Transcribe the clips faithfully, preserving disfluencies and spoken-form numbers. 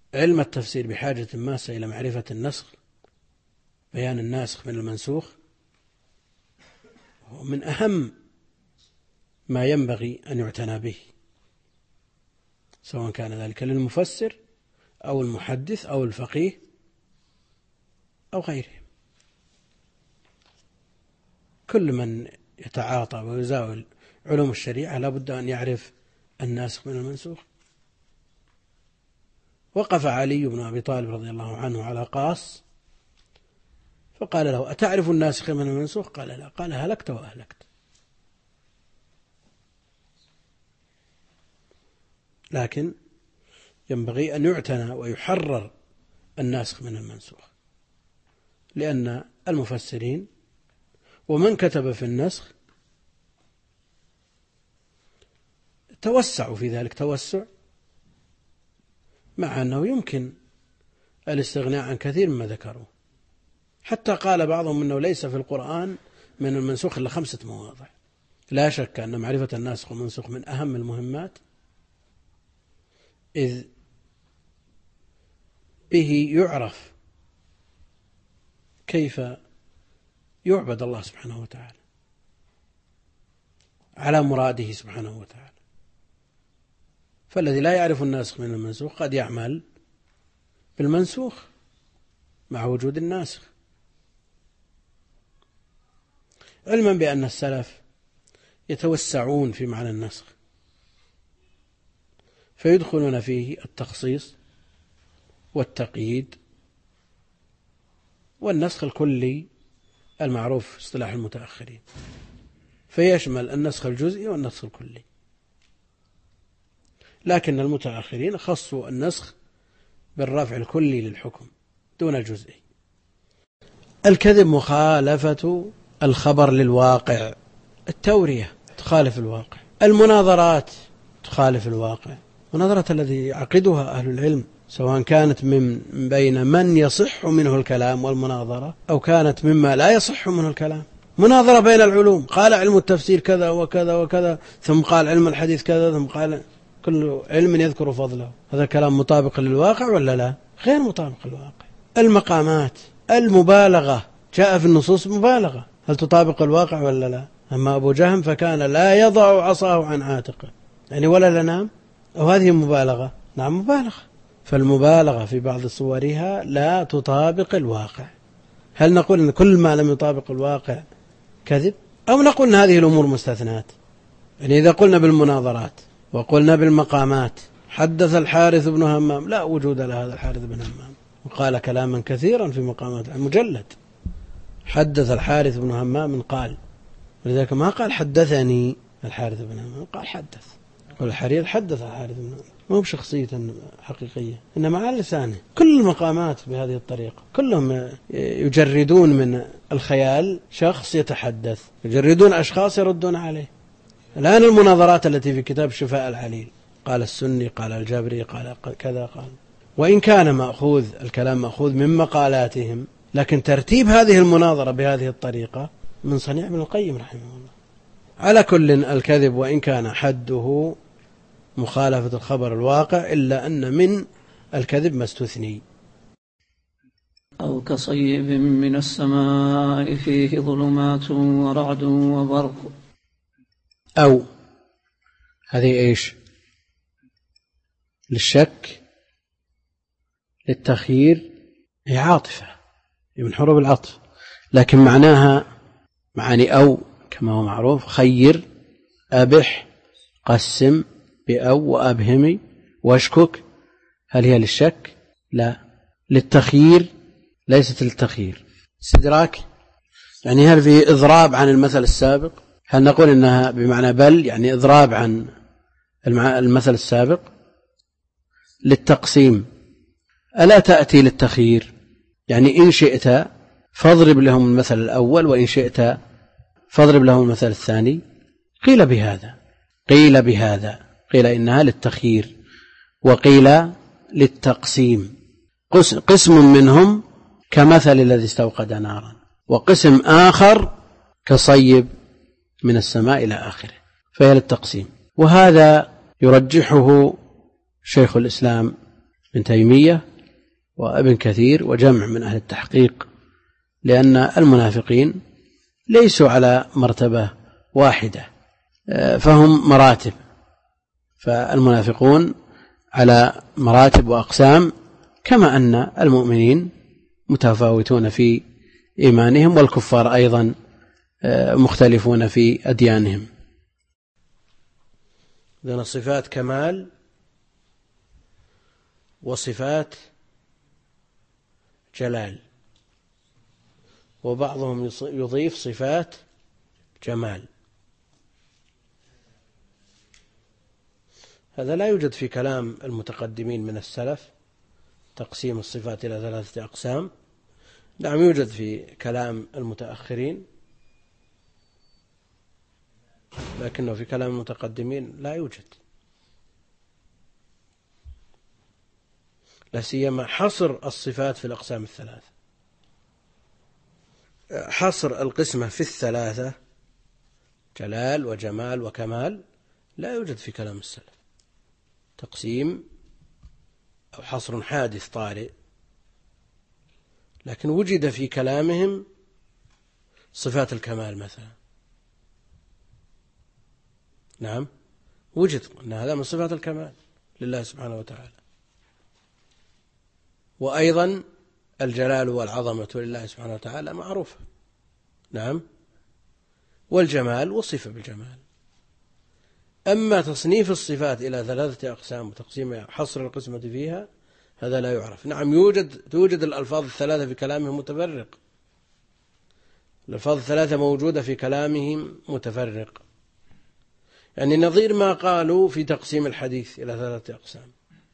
علم التفسير بحاجة ماسة إلى معرفة النسخ، بيان الناسخ من المنسوخ، ومن أهم ما ينبغي أن يعتنى به، سواء كان ذلك للمفسر أو المحدث أو الفقيه أو غيره. كل من يتعاطى ويزاول علوم الشريعة لا بد أن يعرف الناسخ من المنسوخ. وقف علي بن أبي طالب رضي الله عنه على قاص فقال له: أتعرف الناسخ من المنسوخ؟ قال: لا. قال: هلكت وأهلكت. لكن ينبغي أن يعتنى ويحرر الناسخ من المنسوخ، لأن المفسرين ومن كتب في النسخ توسعوا في ذلك توسع، مع أنه يمكن الاستغناء عن كثير مما ذكروا. حتى قال بعضهم أنه ليس في القرآن من المنسوخ إلا خمسة مواضع. لا شك أن معرفة الناسخ والمنسوخ من أهم المهمات، إذ به يعرف كيف يعبد الله سبحانه وتعالى على مراده سبحانه وتعالى. فالذي لا يعرف الناسخ من المنسوخ قد يعمل بالمنسوخ مع وجود الناسخ، علما بأن السلف يتوسعون في معنى النسخ، فيدخلون فيه التخصيص والتقييد والنسخ الكلي المعروف اصطلاح المتأخرين، فيشمل النسخ الجزئي والنسخ الكلي. لكن المتأخرين خصوا النسخ بالرفع الكلي للحكم دون الجزئي. الكذب مخالفة الخبر للواقع، التورية تخالف الواقع، المناظرات تخالف الواقع، مناظرة الذي يعقدها أهل العلم سواء كانت من بين من يصح منه الكلام والمناظرة أو كانت مما لا يصح منه الكلام. مناظرة بين العلوم، قال علم التفسير كذا وكذا وكذا، ثم قال علم الحديث كذا، ثم قال كل علم يذكر فضله، هذا كلام مطابق للواقع ولا لا؟ غير مطابق للواقع. المقامات، المبالغة، جاء في النصوص مبالغة، هل تطابق الواقع ولا لا؟ أما أبو جهم فكان لا يضع عصاه عن عاتقه، يعني ولا لنام، أو هذه مبالغة؟ نعم مبالغة. فالمبالغة في بعض صورها لا تطابق الواقع. هل نقول أن كل ما لم يطابق الواقع كذب، أو نقول أن هذه الأمور مستثنات؟ يعني إذا قلنا بالمناظرات وقلنا بالمقامات حدث الحارث بن همام، لا وجود لهذا الحارث بن همام، وقال كلاما كثيرا في مقامات مجلد. حدث الحارث بن همام قال، ولذلك ما قال حدثني الحارث بن همام، قال حدث. والحرير حدث الحارث بن همام، مو بشخصية حقيقية، إنما على لسانه. كل المقامات بهذه الطريقة كلهم يجردون من الخيال شخص يتحدث، يجردون أشخاص يردون عليه. الآن المناظرات التي في كتاب شفاء العليل، قال السني، قال الجابري، قال كذا، قال، وإن كان مأخوذ الكلام مأخوذ من مقالاتهم، لكن ترتيب هذه المناظرة بهذه الطريقة من صنيع ابن القيم رحمه الله. على كل، الكذب وإن كان حده مخالفة الخبر الواقع، إلا أن من الكذب ما استثني. أو كصيب من السماء فيه ظلمات ورعد وبرق. أو هذه إيش؟ للشك، للتخيير، هي عاطفة من حروف العطف، لكن معناها معاني أو كما هو معروف: خير، أبح، قسم بأو، وأبهمي، واشكك. هل هي للشك؟ لا. للتخيير؟ ليست للتخيير. استدراك، يعني هل في إضراب عن المثل السابق؟ هل نقول إنها بمعنى بل، يعني إضراب عن المثل السابق؟ للتقسيم، ألا تأتي للتخيير؟ يعني إن شئت فاضرب لهم المثل الأول، وإن شئت فاضرب لهم المثل الثاني. قيل بهذا، قيل بهذا، قيل إنها للتخيير، وقيل للتقسيم. قسم منهم كمثل الذي استوقد نارا، وقسم آخر كصيب من السماء إلى آخره، فهي للتقسيم. وهذا يرجحه شيخ الإسلام ابن تيمية وابن كثير وجمع من أهل التحقيق، لأن المنافقين ليسوا على مرتبة واحدة، فهم مراتب، فالمنافقون على مراتب وأقسام، كما أن المؤمنين متفاوتون في إيمانهم، والكفار أيضا مختلفون في أديانهم. لأن صفات كمال وصفات جلال، وبعضهم يضيف صفات جمال. هذا لا يوجد في كلام المتقدمين من السلف، تقسيم الصفات إلى ثلاثة أقسام. نعم يوجد في كلام المتأخرين، لكنه في كلام المتقدمين لا يوجد، لا سيما حصر الصفات في الأقسام الثلاثة. حصر القسمة في الثلاثة جلال وجمال وكمال لا يوجد في كلام السلف، تقسيم أو حصر حادث طارئ، لكن وجد في كلامهم صفات الكمال مثلا. نعم وجد أن هذا من صفات الكمال لله سبحانه وتعالى، وأيضا الجلال والعظمة لله سبحانه وتعالى معروفة. نعم، والجمال وصف بالجمال. أما تصنيف الصفات إلى ثلاثة أقسام وتقسيم حصر القسمة فيها هذا لا يعرف. نعم يوجد توجد الألفاظ الثلاثة في كلامهم متفرق، الألفاظ الثلاثة موجودة في كلامهم متفرق، يعني نظير ما قالوا في تقسيم الحديث إلى ثلاثة أقسام.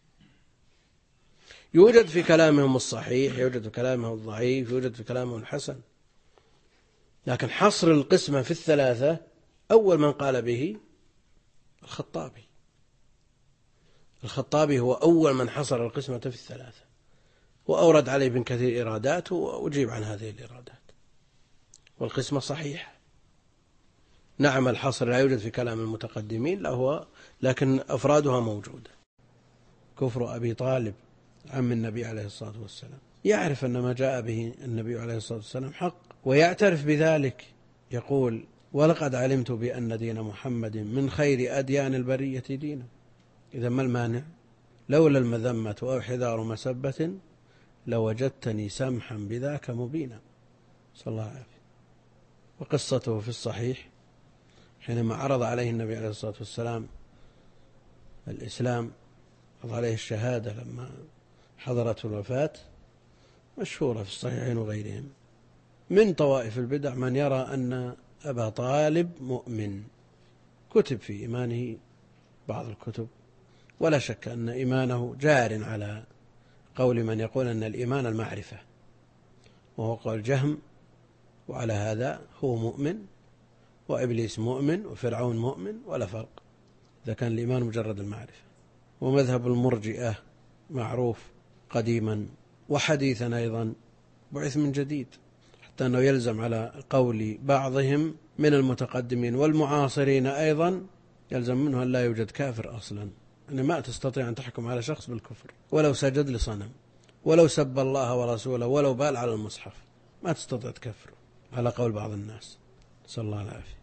يوجد في كلامهم الصحيح، يوجد في كلامهم الضعيف، يوجد في كلامهم الحسن، لكن حصر القسمة في الثلاثة أول من قال به الخطابي. الخطابي هو أول من حصر القسمة في الثلاثة، وأورد عليه ابن كثير إيرادات وأجيب عن هذه الإيرادات، والقسمة صحيحة. نعم الحصر لا يوجد في كلام المتقدمين لا هو، لكن أفرادها موجودة. كفر أبي طالب عم النبي عليه الصلاة والسلام، يعرف أن ما جاء به النبي عليه الصلاة والسلام حق ويعترف بذلك، يقول ولقد علمت بأن دين محمد من خير أديان البرية دينا. إذا ما المانع؟ لولا المذمة أو حذار مسبة لوجدتني سمحا بذاك مبينا، صلى الله عليه وسلم. وقصته في الصحيح حينما عرض عليه النبي عليه الصلاة والسلام الإسلام، عرض عليه الشهادة لما حضرته الوفاة، مشهورة في الصحيحين وغيرهم. من طوائف البدع من يرى أن أبا طالب مؤمن، كتب في إيمانه بعض الكتب، ولا شك أن إيمانه جار على قول من يقول أن الإيمان المعرفة، وهو قول جهم، وعلى هذا هو مؤمن، وإبليس مؤمن، وفرعون مؤمن، ولا فرق إذا كان الإيمان مجرد المعرفة. ومذهب المرجئة معروف قديما وحديثا أيضا، بعث من جديد، حتى أنه يلزم على قول بعضهم من المتقدمين والمعاصرين أيضا، يلزم منه أن لا يوجد كافر أصلا، أن ما تستطيع أن تحكم على شخص بالكفر ولو سجد لصنم، ولو سب الله ورسوله، ولو بال على المصحف، ما تستطيع تكفره على قول بعض الناس، صلى الله العافية.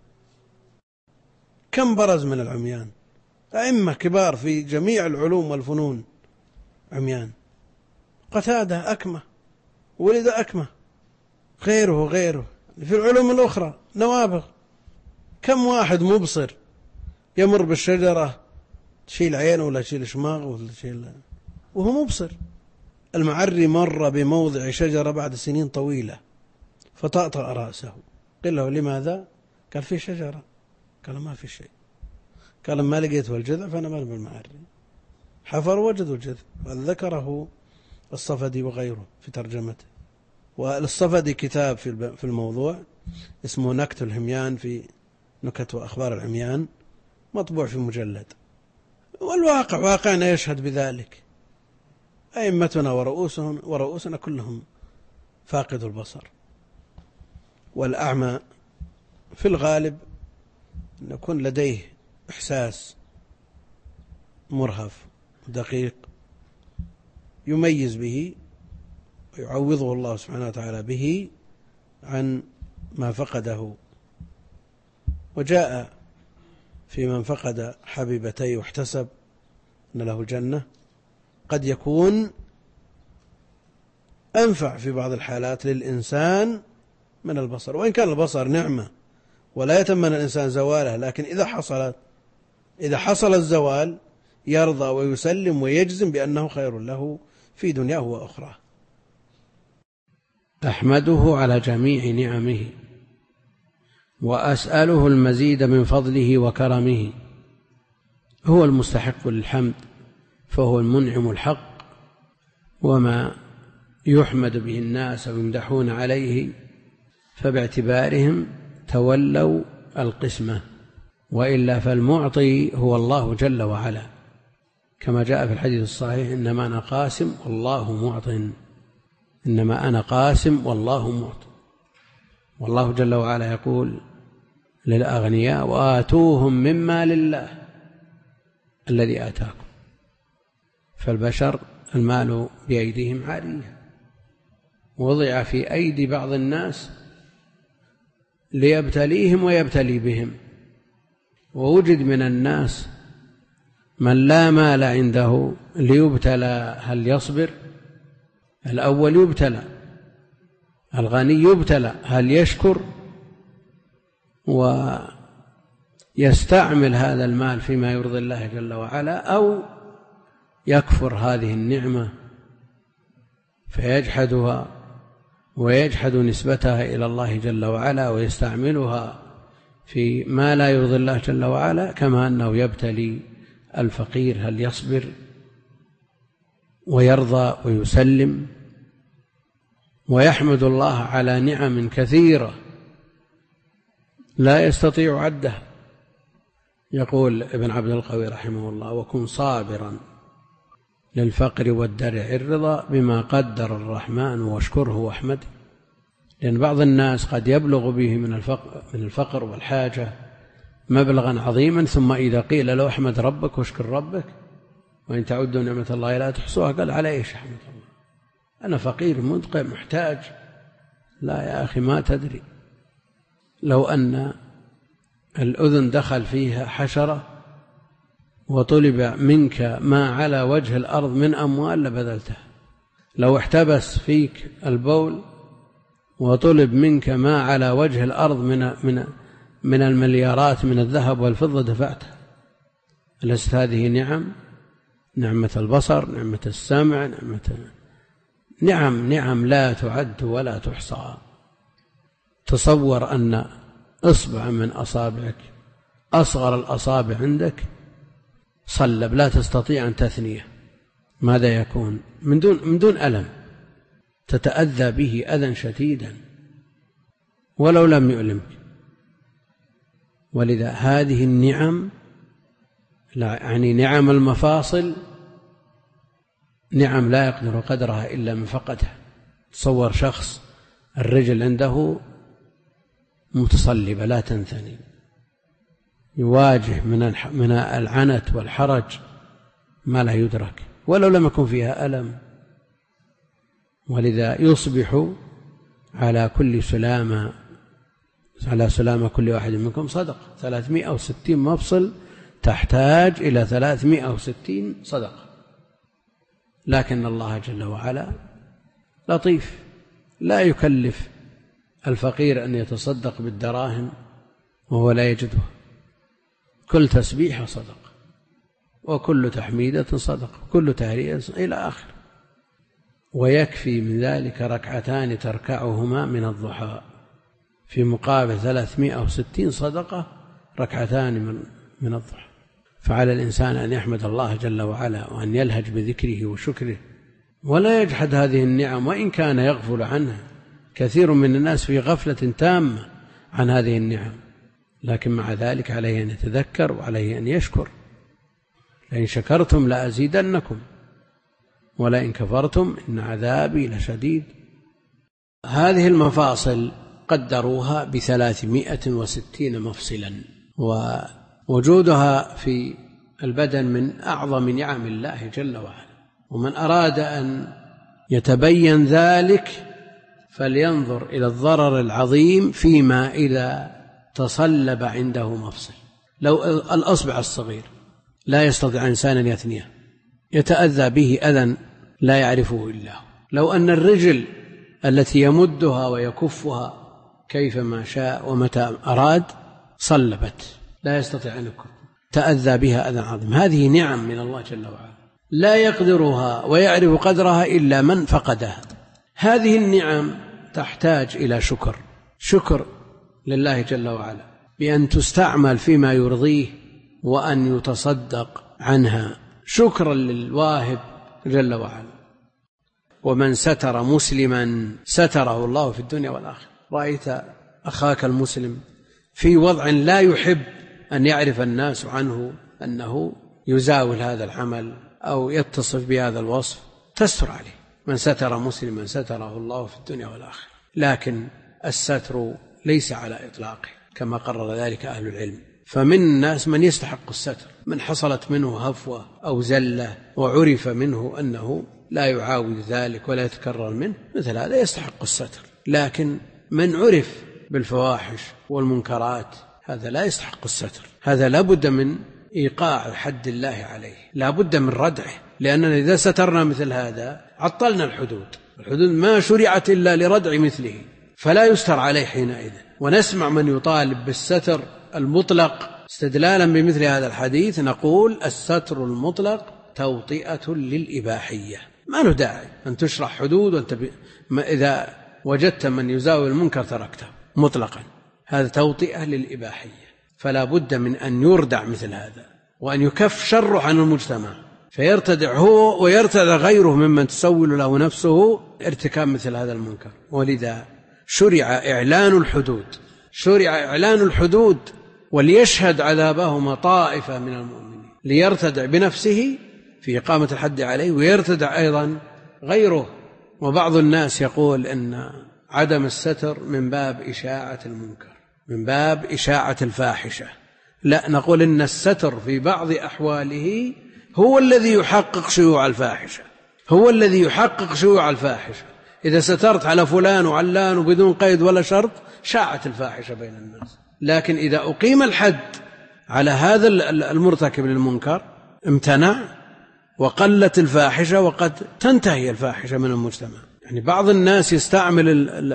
كم برز من العميان، أئمة كبار في جميع العلوم والفنون عميان. قتادة أكمة، ولد أكمة، غيره غيره في العلوم الأخرى نوابغ. كم واحد مبصر يمر بالشجرة تشيل عينه ولا تشيل شماغه ولا تشيل وهو مبصر. المعري مر بموضع شجرة بعد سنين طويلة فطأطأ رأسه، قل له لماذا؟ قال في شجرة، قال ما في شيء، قال ما لقيته الجذع فأنا مال بالمعري. حفر وجدوا الجذع، ذكره الصفدي وغيره في ترجمته. والصفدي كتاب في الموضوع اسمه نكت الهميان في نكت وأخبار العميان، مطبوع في مجلد. والواقع واقعنا يشهد بذلك، أئمتنا ورؤوسهم ورؤوسنا كلهم فاقد البصر. والأعمى في الغالب أن يكون لديه إحساس مرهف دقيق، يميز به ويعوضه الله سبحانه وتعالى به عن ما فقده. وجاء في من فقد حبيبتيه واحتسب أن له الجنة قد يكون أنفع في بعض الحالات للإنسان من البصر، وإن كان البصر نعمة ولا يتمنى الإنسان زواله، لكن إذا حصلت إذا حصل الزوال يرضى ويسلم ويجزم بأنه خير له في دنياه وأخرى. أحمده على جميع نعمه وأسأله المزيد من فضله وكرمه. هو المستحق للحمد فهو المنعم الحق، وما يحمد به الناس ويمدحون عليه فباعتبارهم تولوا القسمة، وإلا فالمعطي هو الله جل وعلا، كما جاء في الحديث الصحيح: إنما أنا قاسم والله معط، إنما أنا قاسم والله معط. والله جل وعلا يقول للأغنياء: وآتوهم مما لله الذي آتاكم. فالبشر المال بأيديهم عارية، وضع في أيدي بعض الناس ليبتليهم ويبتلي بهم. ووجد من الناس من لا مال عنده ليبتلى هل يصبر؟ الأول يبتلى، الغني يبتلى هل يشكر ويستعمل هذا المال فيما يرضي الله جل وعلا، أو يكفر هذه النعمة فيجحدها ويجحد نسبتها إلى الله جل وعلا ويستعملها في ما لا يرضي الله جل وعلا، كما أنه يبتلي الفقير هل يصبر ويرضى ويسلم ويحمد الله على نعم كثيرة لا يستطيع عدها. يقول ابن عبد القوي رحمه الله: وكن صابرا للفقر والدرع الرضا بما قدر الرحمن واشكره واحمده. لأن بعض الناس قد يبلغ به من الفقر, من الفقر والحاجة مبلغا عظيما، ثم إذا قيل له احمد ربك واشكر ربك وإن تعدوا نعمة الله لا تحصوها، قال: على إيش أحمد الله؟ أنا فقير مدقع محتاج. لا يا أخي، ما تدري، لو أن الأذن دخل فيها حشرة وطلب منك ما على وجه الأرض من أموال لبذلته. لو احتبس فيك البول وطلب منك ما على وجه الأرض من من من المليارات من الذهب والفضة دفعته. لست هذه نعم؟ نعمة البصر، نعمة السمع، نعمة نعم نعم لا تعد ولا تحصى. تصور أن إصبع من أصابعك، أصغر الأصابع عندك، صلب لا تستطيع أن تثنيه، ماذا يكون؟ من دون من دون ألم، تتأذى به أذى شديدا ولو لم يؤلمك. ولذا هذه النعم، يعني نعم المفاصل، نعم لا يقدر قدرها إلا من فقدها. تصور شخص الرجل عنده متصلبة لا تنثني، يواجه من من العنت والحرج ما لا يدرك ولو لم يكن فيها ألم. ولذا يصبح على كل سلامة على سلامة كل واحد منكم صدقة. ثلاثمائة وستين مفصل تحتاج إلى ثلاثمائة وستين صدقة. لكن الله جل وعلا لطيف، لا يكلف الفقير أن يتصدق بالدراهم وهو لا يجدها. كل تسبيحة صدقة، وكل تحميدة صدقة، كل تهرية إلى آخر. ويكفي من ذلك ركعتان تركعهما من الضحى في مقابل ثلاثمائة وستين صدقة، ركعتان من من الضحى. فعلى الإنسان أن يحمد الله جل وعلا وأن يلهج بذكره وشكره ولا يجحد هذه النعم، وإن كان يغفل عنها. كثير من الناس في غفلة تامة عن هذه النعم، لكن مع ذلك عليه أن يتذكر وعليه أن يشكر. لئن شكرتم لأزيدنكم ولئن كفرتم إن عذابي لشديد. هذه المفاصل قدروها بثلاثمائة وستين مفصلا، ووجودها في البدن من أعظم نعم الله جل وعلا. ومن أراد أن يتبين ذلك فلينظر إلى الضرر العظيم فيما إذا تصلب عنده مفصل. لو الأصبع الصغير لا يستطيع إنسان أن يثنيه، يتأذى به أذى لا يعرفه إلا هو. لو أن الرجل التي يمدها ويكفها كيفما شاء ومتى أراد صلبت، لا يستطيع أن يكف، تأذى بها أذى عظيم. هذه نعم من الله جل وعلا لا يقدرها ويعرف قدرها إلا من فقدها. هذه النعم تحتاج إلى شكر، شكر لله جل وعلا بأن تستعمل فيما يرضيه وأن يتصدق عنها شكرا للواهب جل وعلا. ومن ستر مسلما ستره الله في الدنيا والآخرة. رأيت أخاك المسلم في وضع لا يحب أن يعرف الناس عنه أنه يزاول هذا العمل أو يتصف بهذا الوصف، تستر عليه. من ستر مسلما ستره الله في الدنيا والآخرة. لكن الستر ليس على إطلاقه كما قرر ذلك أهل العلم، فمن الناس من يستحق الستر، من حصلت منه هفوة أو زلة وعرف منه أنه لا يعاود ذلك ولا يتكرر منه، مثل هذا يستحق الستر. لكن من عرف بالفواحش والمنكرات هذا لا يستحق الستر، هذا لا بد من إيقاع حد الله عليه، لا بد من ردعه، لأننا إذا سترنا مثل هذا عطلنا الحدود. الحدود ما شرعت إلا لردع مثله، فلا يستر عليه حينئذ. ونسمع من يطالب بالستر المطلق استدلالا بمثل هذا الحديث، نقول الستر المطلق توطئة للإباحية، ما له داعي أن تشرح حدود وانت ب... إذا وجدت من يزاول المنكر تركته مطلقا، هذا توطئة للإباحية. فلا بد من أن يردع مثل هذا وأن يكف شره عن المجتمع، فيرتدع هو ويرتدع غيره ممن تسول له نفسه ارتكاب مثل هذا المنكر. ولذا شرع إعلان الحدود، شرع إعلان الحدود وليشهد عذابهما طائفة من المؤمنين، ليرتدع بنفسه في إقامة الحد عليه ويرتدع أيضا غيره. وبعض الناس يقول إن عدم الستر من باب إشاعة المنكر، من باب إشاعة الفاحشة. لا، نقول إن الستر في بعض أحواله هو الذي يحقق شيوع الفاحشة، هو الذي يحقق شيوع الفاحشة. إذا سترت على فلان وعلان وبدون قيد ولا شرط شاعت الفاحشة بين الناس. لكن إذا أقيم الحد على هذا المرتكب للمنكر امتنع وقلت الفاحشة، وقد تنتهي الفاحشة من المجتمع. يعني بعض الناس يستعمل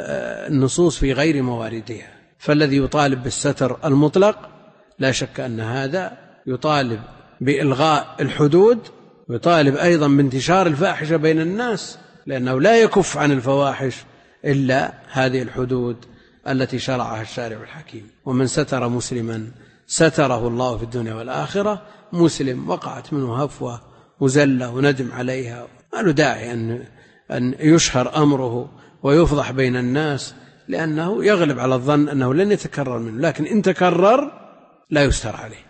النصوص في غير مواردها، فالذي يطالب بالستر المطلق لا شك أن هذا يطالب بإلغاء الحدود، ويطالب أيضا بانتشار الفاحشة بين الناس، لأنه لا يكف عن الفواحش إلا هذه الحدود التي شرعها الشارع الحكيم. ومن ستر مسلما ستره الله في الدنيا والآخرة. مسلم وقعت منه هفوة وزلة وندم عليها، ما له داعي أن أن يشهر أمره ويفضح بين الناس، لأنه يغلب على الظن أنه لن يتكرر منه، لكن إن تكرر لا يستر عليه.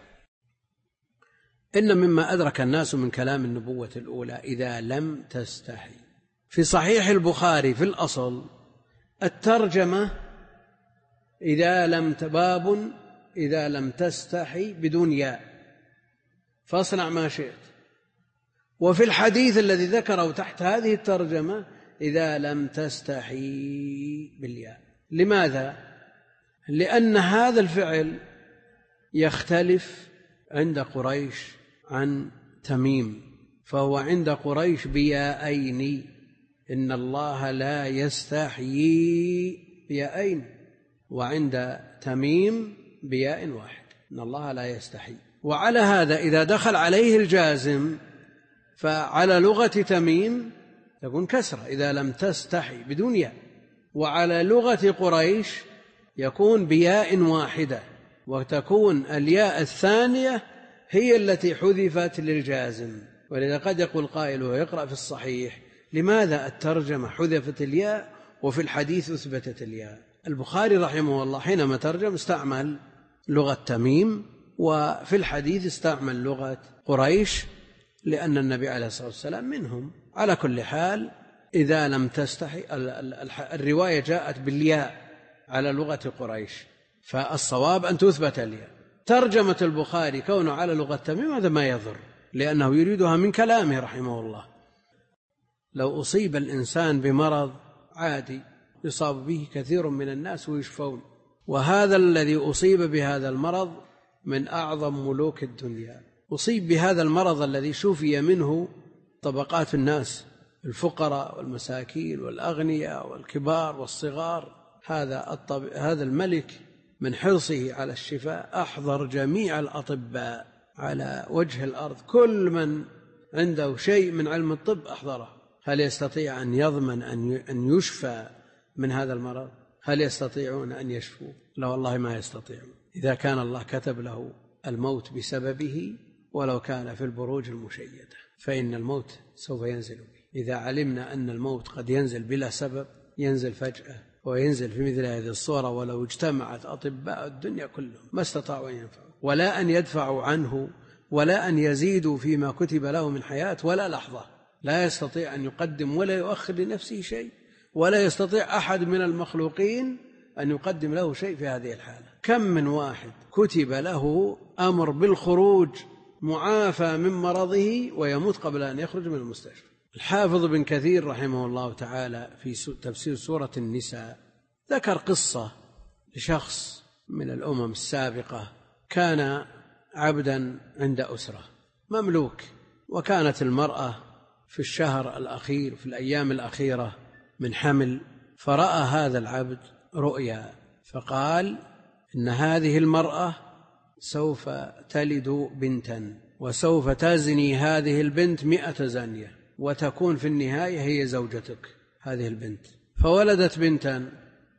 إن مما أدرك الناس من كلام النبوة الأولى إذا لم تستحي. في صحيح البخاري في الأصل الترجمة إذا لم باب إذا لم تستحي بدون ياء فاصنع ما شئت. وفي الحديث الذي ذكره تحت هذه الترجمة إذا لم تستحي بالياء. لماذا؟ لأن هذا الفعل يختلف عند قريش عن تميم، فهو عند قريش بياءين، إن الله لا يستحيي بياءين، وعند تميم بياء واحد، إن الله لا يستحي. وعلى هذا إذا دخل عليه الجازم فعلى لغة تميم تكون كسرة إذا لم تستحي بدون ياء، وعلى لغة قريش يكون بياء واحدة، وتكون الياء الثانية هي التي حذفت للجازم. ولذا قد يقول قائل ويقرأ في الصحيح لماذا الترجمة حذفت الياء وفي الحديث أثبتت الياء؟ البخاري رحمه الله حينما ترجم استعمل لغة تميم، وفي الحديث استعمل لغة قريش، لأن النبي عليه الصلاة والسلام منهم. على كل حال إذا لم تستحي، الرواية جاءت بالياء على لغة قريش، فالصواب أن تثبت الياء. ترجمة البخاري كونه على لغة تميم هذا ما يضر، لأنه يريدها من كلامه رحمه الله، لو أصيب الإنسان بمرض عادي يصاب به كثير من الناس ويشفون، وهذا الذي أصيب بهذا المرض من أعظم ملوك الدنيا، أصيب بهذا المرض الذي شفي منه طبقات الناس، الفقراء والمساكين والأغنياء والكبار والصغار. هذا الطب... هذا الملك من حرصه على الشفاء أحضر جميع الأطباء على وجه الأرض، كل من عنده شيء من علم الطب أحضره. هل يستطيع أن يضمن أن يشفى من هذا المرض؟ هل يستطيعون أن يشفوا؟ لا والله ما يستطيعون، إذا كان الله كتب له الموت بسببه ولو كان في البروج المشيدة، فإن الموت سوف ينزل به. إذا علمنا أن الموت قد ينزل بلا سبب، ينزل فجأة وينزل في مثل هذه الصورة، ولو اجتمعت أطباء الدنيا كلهم ما استطاعوا أن ينفعوا ولا أن يدفعوا عنه ولا أن يزيدوا فيما كتب له من حياة ولا لحظة. لا يستطيع أن يقدم ولا يؤخر لنفسه شيء، ولا يستطيع أحد من المخلوقين أن يقدم له شيء في هذه الحالة. كم من واحد كتب له أمر بالخروج معافى من مرضه ويموت قبل أن يخرج من المستشفى. الحافظ بن كثير رحمه الله تعالى في تفسير سورة النساء ذكر قصة لشخص من الأمم السابقة، كان عبدا عند أسرة مملوك، وكانت المرأة في الشهر الأخير في الأيام الأخيرة من حمل، فرأى هذا العبد رؤيا فقال إن هذه المرأة سوف تلد بنتا، وسوف تزني هذه البنت مئة زانية، وتكون في النهاية هي زوجتك هذه البنت. فولدت بنتا،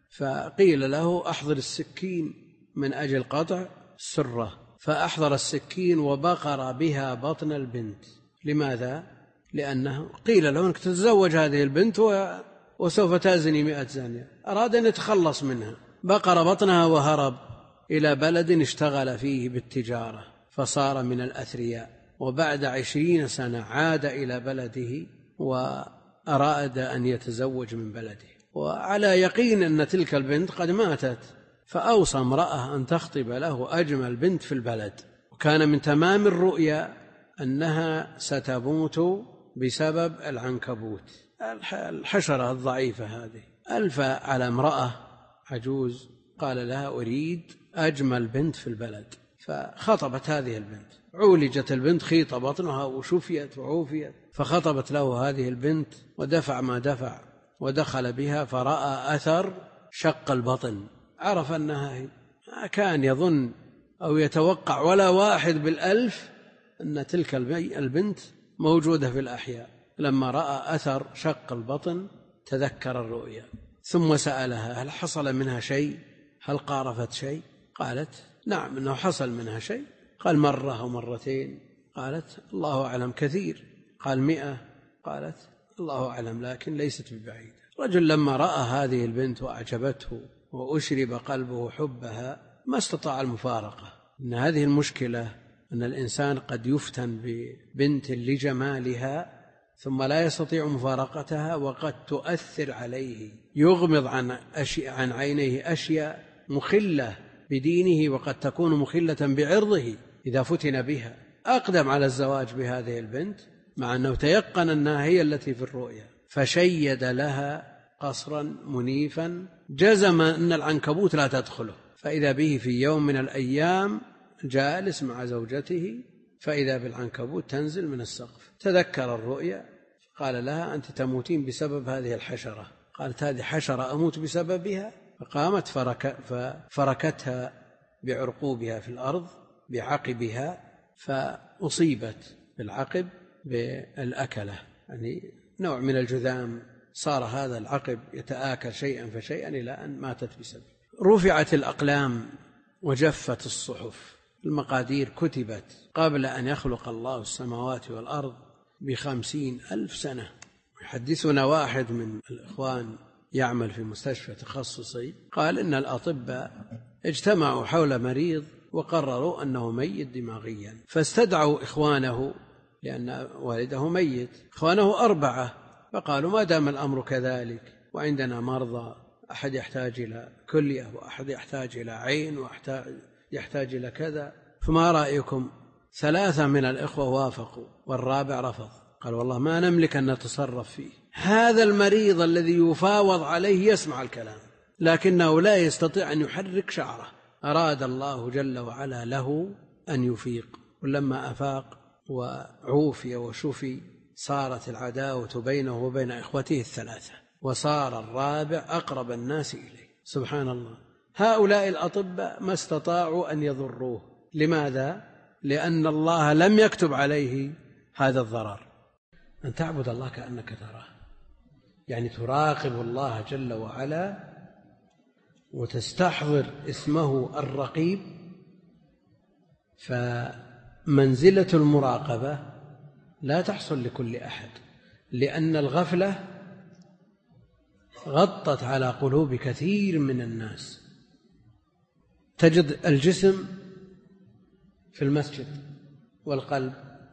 فقيل له أحضر السكين من أجل قطع السرة، فأحضر السكين وبقر بها بطن البنت. لماذا؟ لأنه قيل له أنك تتزوج هذه البنت وسوف تزني مئة زانية، أراد أن يتخلص منها، بقر بطنها وهرب إلى بلد اشتغل فيه بالتجارة فصار من الأثرياء، وبعد عشرين سنة عاد إلى بلده وأراد أن يتزوج من بلده، وعلى يقين أن تلك البنت قد ماتت، فأوصى امرأة أن تخطب له أجمل بنت في البلد، وكان من تمام الرؤيا أنها ستموت بسبب العنكبوت الحشرة الضعيفة هذه. ألف على امرأة عجوز قال لها أريد أجمل بنت في البلد، فخطبت هذه البنت، عولجت البنت خيط بطنها وشفيت وعوفيت، فخطبت له هذه البنت ودفع ما دفع ودخل بها، فرأى أثر شق البطن، عرف أنها هي. كان يظن أو يتوقع ولا واحد بالألف أن تلك البنت موجودة في الأحياء. لما رأى أثر شق البطن تذكر الرؤيا، ثم سألها هل حصل منها شيء؟ هل قارفت شيء؟ قالت نعم إنه حصل منها شيء. قال مرة أو مرتين؟ قالت الله أعلم كثير. قال مئة؟ قالت الله أعلم لكن ليست ببعيدة. رجل لما رأى هذه البنت وأعجبته وأشرب قلبه حبها ما استطاع المفارقة. إن هذه المشكلة أن الإنسان قد يفتن ببنت لجمالها ثم لا يستطيع مفارقتها، وقد تؤثر عليه، يغمض عن, أشياء عن عينيه أشياء مخلة بدينه وقد تكون مخلة بعرضه إذا فتن بها. أقدم على الزواج بهذه البنت مع أنه تيقن أنها هي التي في الرؤيا، فشيد لها قصرا منيفا جزم أن العنكبوت لا تدخله، فإذا به في يوم من الأيام جالس مع زوجته فإذا بالعنكبوت تنزل من السقف. تذكر الرؤيا قال لها أنت تموتين بسبب هذه الحشرة. قالت هذه حشرة أموت بسببها؟ فقامت فرك فركتها بعرقوبها في الأرض بعقبها، فأصيبت بالعقب بالأكلة، يعني نوع من الجذام، صار هذا العقب يتآكل شيئا فشيئا إلى أن ماتت بسبب. رفعت الأقلام وجفت الصحف، المقادير كتبت قبل أن يخلق الله السماوات والأرض بخمسين ألف سنة. يحدثنا واحد من الإخوان يعمل في مستشفى تخصصي قال إن الأطباء اجتمعوا حول مريض وقرروا أنه ميت دماغيا، فاستدعوا إخوانه لأن والده ميت، إخوانه أربعة، فقالوا ما دام الأمر كذلك وعندنا مرضى، أحد يحتاج إلى كلية وأحد يحتاج إلى عين وأحد يحتاج إلى كذا، فما رأيكم؟ ثلاثة من الإخوة وافقوا والرابع رفض، قال والله ما نملك أن نتصرف فيه، هذا المريض الذي يفاوض عليه يسمع الكلام لكنه لا يستطيع أن يحرك شعره. أراد الله جل وعلا له أن يفيق، ولما أفاق وعوفي وشفي صارت العداوة بينه وبين إخوته الثلاثة، وصار الرابع أقرب الناس إليه. سبحان الله. هؤلاء الأطباء ما استطاعوا أن يضروه. لماذا؟ لأن الله لم يكتب عليه هذا الضرر. أن تعبد الله كأنك تراه، يعني تراقب الله جل وعلا وتستحضر اسمه الرقيب. فمنزلة المراقبة لا تحصل لكل أحد، لأن الغفلة غطت على قلوب كثير من الناس. تجد الجسم في المسجد والقلب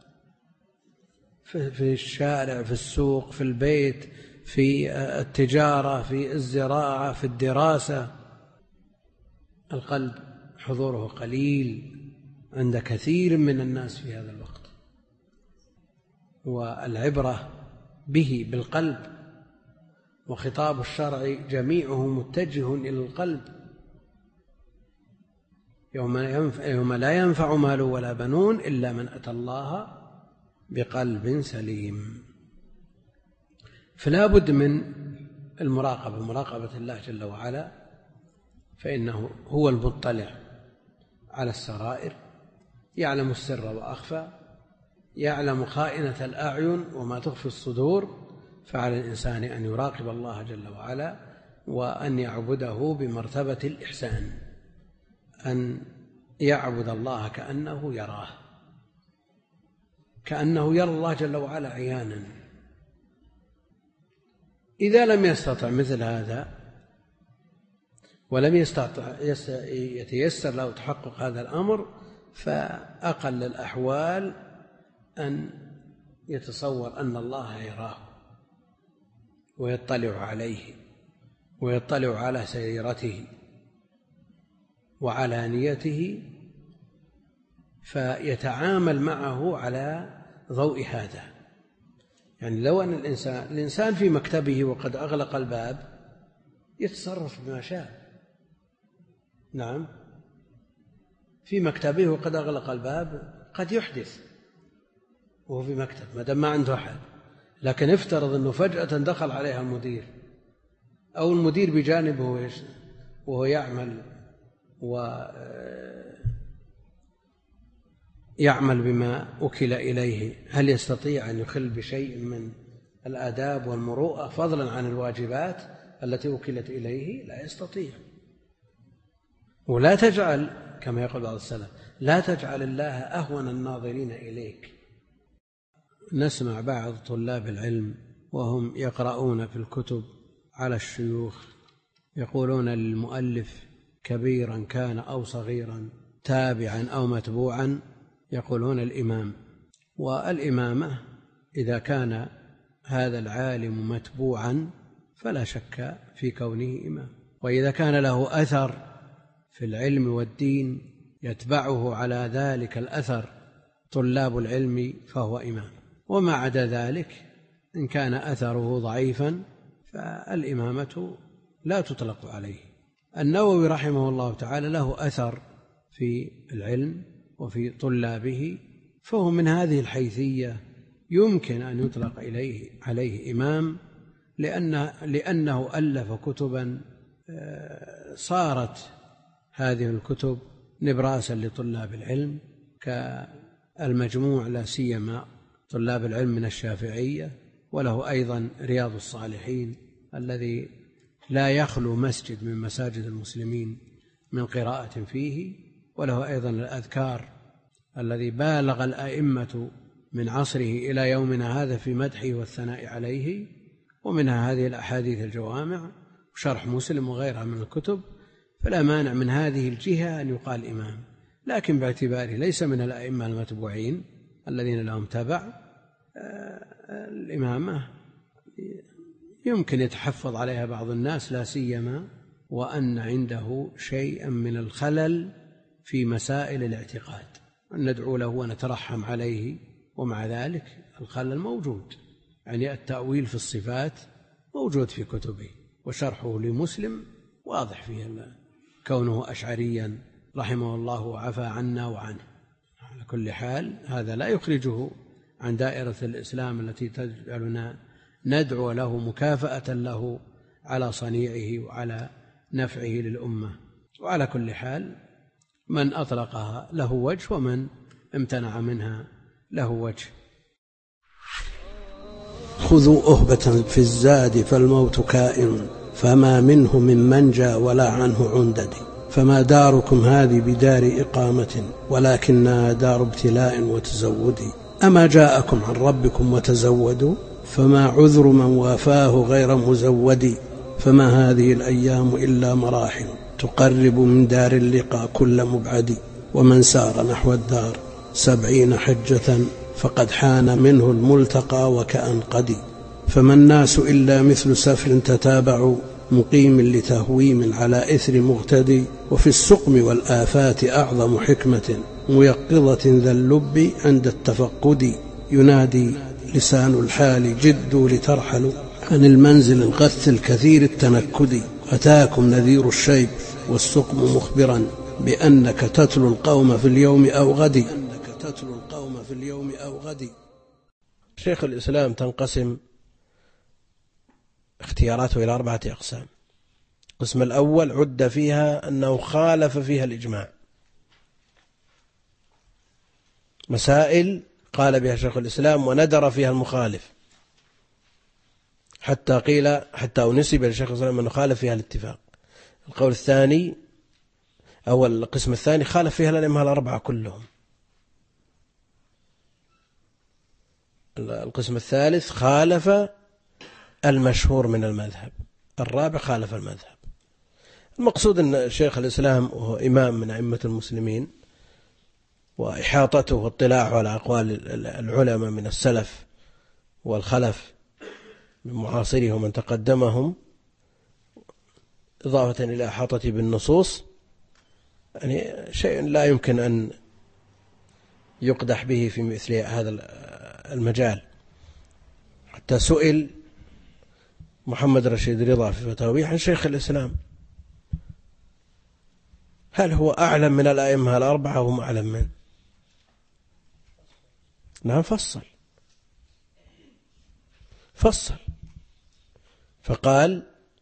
في الشارع، في السوق، في البيت، في التجارة، في الزراعة، في الدراسة. القلب حضوره قليل عند كثير من الناس في هذا الوقت، والعبرة به بالقلب، وخطاب الشرع جميعه متجه إلى القلب. يوم, يوم لا ينفع مال ولا بنون إلا من أتى الله بقلب سليم. فلا بد من المراقبة، مراقبة الله جل وعلا، فإنه هو المطلع على السرائر، يعلم السر وأخفى، يعلم خائنة الأعين وما تخفي الصدور. فعلى الإنسان أن يراقب الله جل وعلا وأن يعبده بمرتبة الإحسان، أن يعبد الله كأنه يراه، كأنه يرى الله جل وعلا عيانا. إذا لم يستطع مثل هذا ولم يستطع يتيسر له تحقق هذا الأمر، فأقل الأحوال أن يتصور أن الله يراه ويطلع عليه ويطلع على سريرته وعلى نيته، فيتعامل معه على ضوء هذا. يعني لو أن الإنسان, الإنسان في مكتبه وقد أغلق الباب يتصرف بما شاء. نعم، في مكتبه وقد أغلق الباب قد يحدث وهو في مكتب ما دام ما عنده أحد. لكن افترض أنه فجأة دخل عليها المدير أو المدير بجانبه وهو يعمل ويعمل بما أكل إليه، هل يستطيع أن يخل بشيء من الآداب والمروءة فضلا عن الواجبات التي أكلت إليه؟ لا يستطيع. ولا تجعل كما يقول بعض السلف لا تجعل الله أهون الناظرين إليك. نسمع بعض طلاب العلم وهم يقرؤون في الكتب على الشيوخ يقولون للمؤلف كبيرا كان أو صغيرا، تابعا أو متبوعا، يقولون الإمام. والإمامة إذا كان هذا العالم متبوعا فلا شك في كونه إمام، وإذا كان له أثر في العلم والدين يتبعه على ذلك الأثر طلاب العلم فهو إمام. وما عدا ذلك إن كان أثره ضعيفا فالإمامة لا تطلق عليه. النووي رحمه الله تعالى له أثر في العلم وفي طلابه، فهو من هذه الحيثية يمكن أن يطلق إليه عليه إمام، لأنه, لأنه ألف كتبا صارت هذه الكتب نبراسا لطلاب العلم، كالمجموع لا سيما طلاب العلم من الشافعية، وله أيضا رياض الصالحين الذي لا يخلو مسجد من مساجد المسلمين من قراءة فيه، وله أيضا الأذكار الذي بالغ الأئمة من عصره إلى يومنا هذا في مدحه والثناء عليه، ومنها هذه الأحاديث الجوامع وشرح مسلم وغيرها من الكتب. فلا مانع من هذه الجهة أن يقال إمام، لكن باعتباره ليس من الأئمة المتبوعين الذين لهم تبع، الإمامة يمكن يتحفظ عليها بعض الناس، لا سيما وأن عنده شيئا من الخلل في مسائل الاعتقاد، أن ندعو له ونترحم عليه، ومع ذلك الخلل موجود. يعني التأويل في الصفات موجود في كتبه، وشرحه لمسلم واضح فيه كونه أشعريا رحمه الله وعفى عنا وعنه. على كل حال هذا لا يخرجه عن دائرة الإسلام التي تجعلنا ندعو له مكافأة له على صنيعه وعلى نفعه للأمة. وعلى كل حال من أطلقها له وجه، ومن امتنع منها له وجه. خذوا أهبة في الزاد فالموت كائن، فما منه من منجى ولا عنه عندد. فما داركم هذه بدار إقامة، ولكنها دار ابتلاء وتزود. أما جاءكم عن ربكم وتزودوا، فما عذر من وافاه غير مزود. فما هذه الأيام إلا مراحل، تقرب من دار اللقاء كل مبعد. ومن سار نحو الدار سبعين حجة، فقد حان منه الملتقى وكأن قد. فما الناس إلا مثل سفر تتابع، مقيم لتهويم على إثر مغتدي. وفي السقم والآفات أعظم حكمة، ميقظة ذا اللب عند التفقد. ينادي لسان الحال جدوا لترحلوا، عن المنزل الغث الكثير التنكد. أتاكم نذير الشيب والسقم مخبرا، بأنك تتلو القوم في اليوم أو غد. تتلو القوم في اليوم أو غد. شيخ الإسلام تنقسم اختياراته إلى أربعة أقسام. القسم الأول عد فيها أنه خالف فيها الإجماع، مسائل قال بها شيخ الإسلام وندر فيها المخالف، حتى قيل حتى نسب لشيخ الإسلام أنه خالف فيها الاتفاق. القول الثاني أو القسم الثاني خالف فيها الأئمة الأربعة كلهم. القسم الثالث خالف المشهور من المذهب. الرابع خالف المذهب. المقصود أن شيخ الإسلام وهو إمام من أئمة المسلمين، وإحاطته واطلاعه على أقوال العلماء من السلف والخلف من معاصرهم ومن تقدمهم، إضافة إلى إحاطته بالنصوص، يعني شيء لا يمكن أن يقدح به في مثل هذا المجال. حتى سئل محمد رشيد رضا في فتاويه عن شيخ الإسلام، هل هو أعلم من الأئمة الأربعة وهم أعلم منه؟ نعم، فصل فصل فقال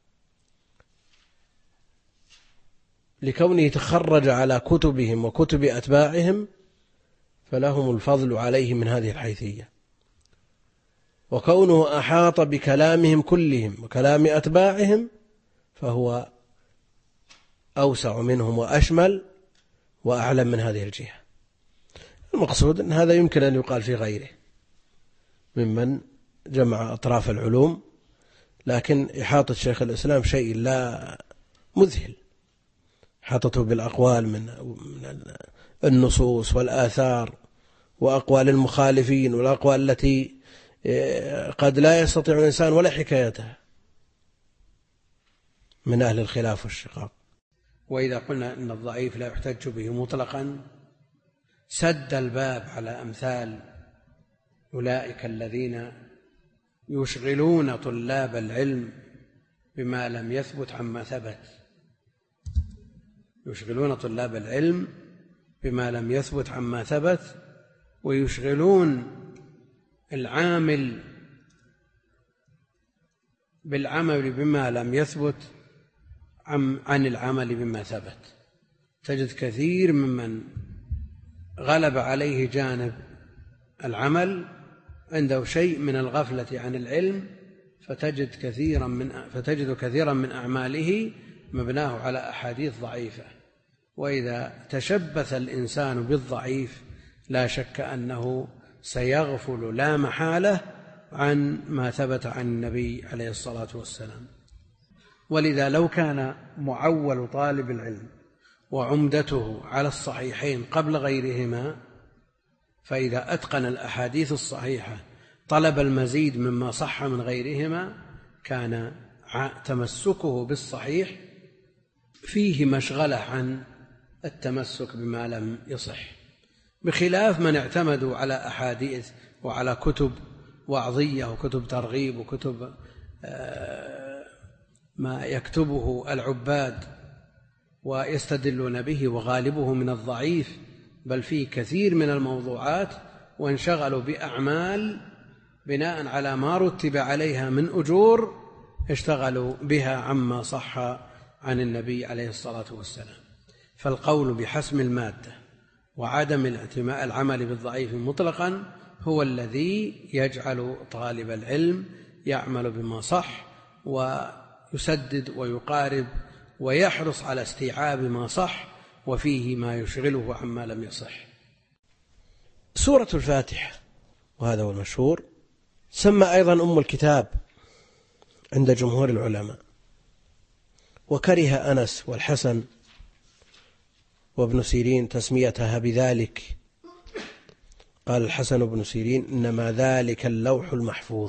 لكونه تخرج على كتبهم وكتب أتباعهم فلهم الفضل عليه من هذه الحيثية، وكونه أحاط بكلامهم كلهم وكلام أتباعهم فهو أوسع منهم وأشمل وأعلم من هذه الجهة. المقصود أن هذا يمكن أن يقال في غيره ممن جمع أطراف العلوم، لكن إحاطة شيخ الإسلام شيء لا مذهل، إحاطته بالأقوال من النصوص والآثار وأقوال المخالفين والأقوال التي قد لا يستطيع الإنسان ولا حكايتها من أهل الخلاف والشقاق. وإذا قلنا أن الضعيف لا يحتج به مطلقا، سد الباب على أمثال أولئك الذين يشغلون طلاب العلم بما لم يثبت عما ثبت، يشغلون طلاب العلم بما لم يثبت عما ثبت، ويشغلون العامل بالعمل بما لم يثبت عن العمل بما ثبت. تجد كثير ممن غلب عليه جانب العمل عنده شيء من الغفلة عن العلم، فتجد كثيرا من فتجد كثيرا من أعماله مبناه على أحاديث ضعيفة. وإذا تشبث الإنسان بالضعيف لا شك أنه سيغفل لا محالة عن ما ثبت عن النبي عليه الصلاة والسلام. ولذا لو كان معول طالب العلم وعمدته على الصحيحين قبل غيرهما، فإذا أتقن الأحاديث الصحيحة طلب المزيد مما صح من غيرهما، كان تمسكه بالصحيح فيه مشغلة عن التمسك بما لم يصح، بخلاف من اعتمدوا على أحاديث وعلى كتب وعظية وكتب ترغيب وكتب ما يكتبه العباد ويستدلون به، وغالبه من الضعيف، بل فيه كثير من الموضوعات، وانشغلوا بأعمال بناء على ما رتب عليها من أجور اشتغلوا بها عما صح عن النبي عليه الصلاة والسلام. فالقول بحسم المادة وعدم الاعتماء العمل بالضعيف مطلقا هو الذي يجعل طالب العلم يعمل بما صح ويسدد ويقارب ويحرص على استيعاب ما صح وفيه ما يشغله عما لم يصح. سورة الفاتحة، وهذا هو المشهور، سمى أيضا أم الكتاب عند جمهور العلماء، وكره أنس والحسن وابن سيرين تسميتها بذلك. قال الحسن بن سيرين: إنما ذلك اللوح المحفوظ.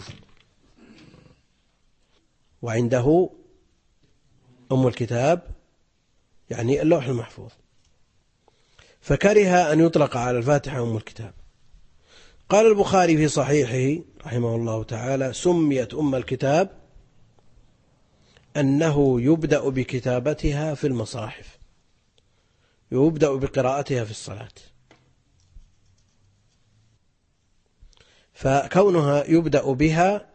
وعنده أم الكتاب يعني اللوح المحفوظ، فكره أن يطلق على الفاتحة أم الكتاب. قال البخاري في صحيحه رحمه الله تعالى: سميت أم الكتاب أنه يبدأ بكتابتها في المصاحف، يبدأ بقراءتها في الصلاة، فكونها يبدأ بها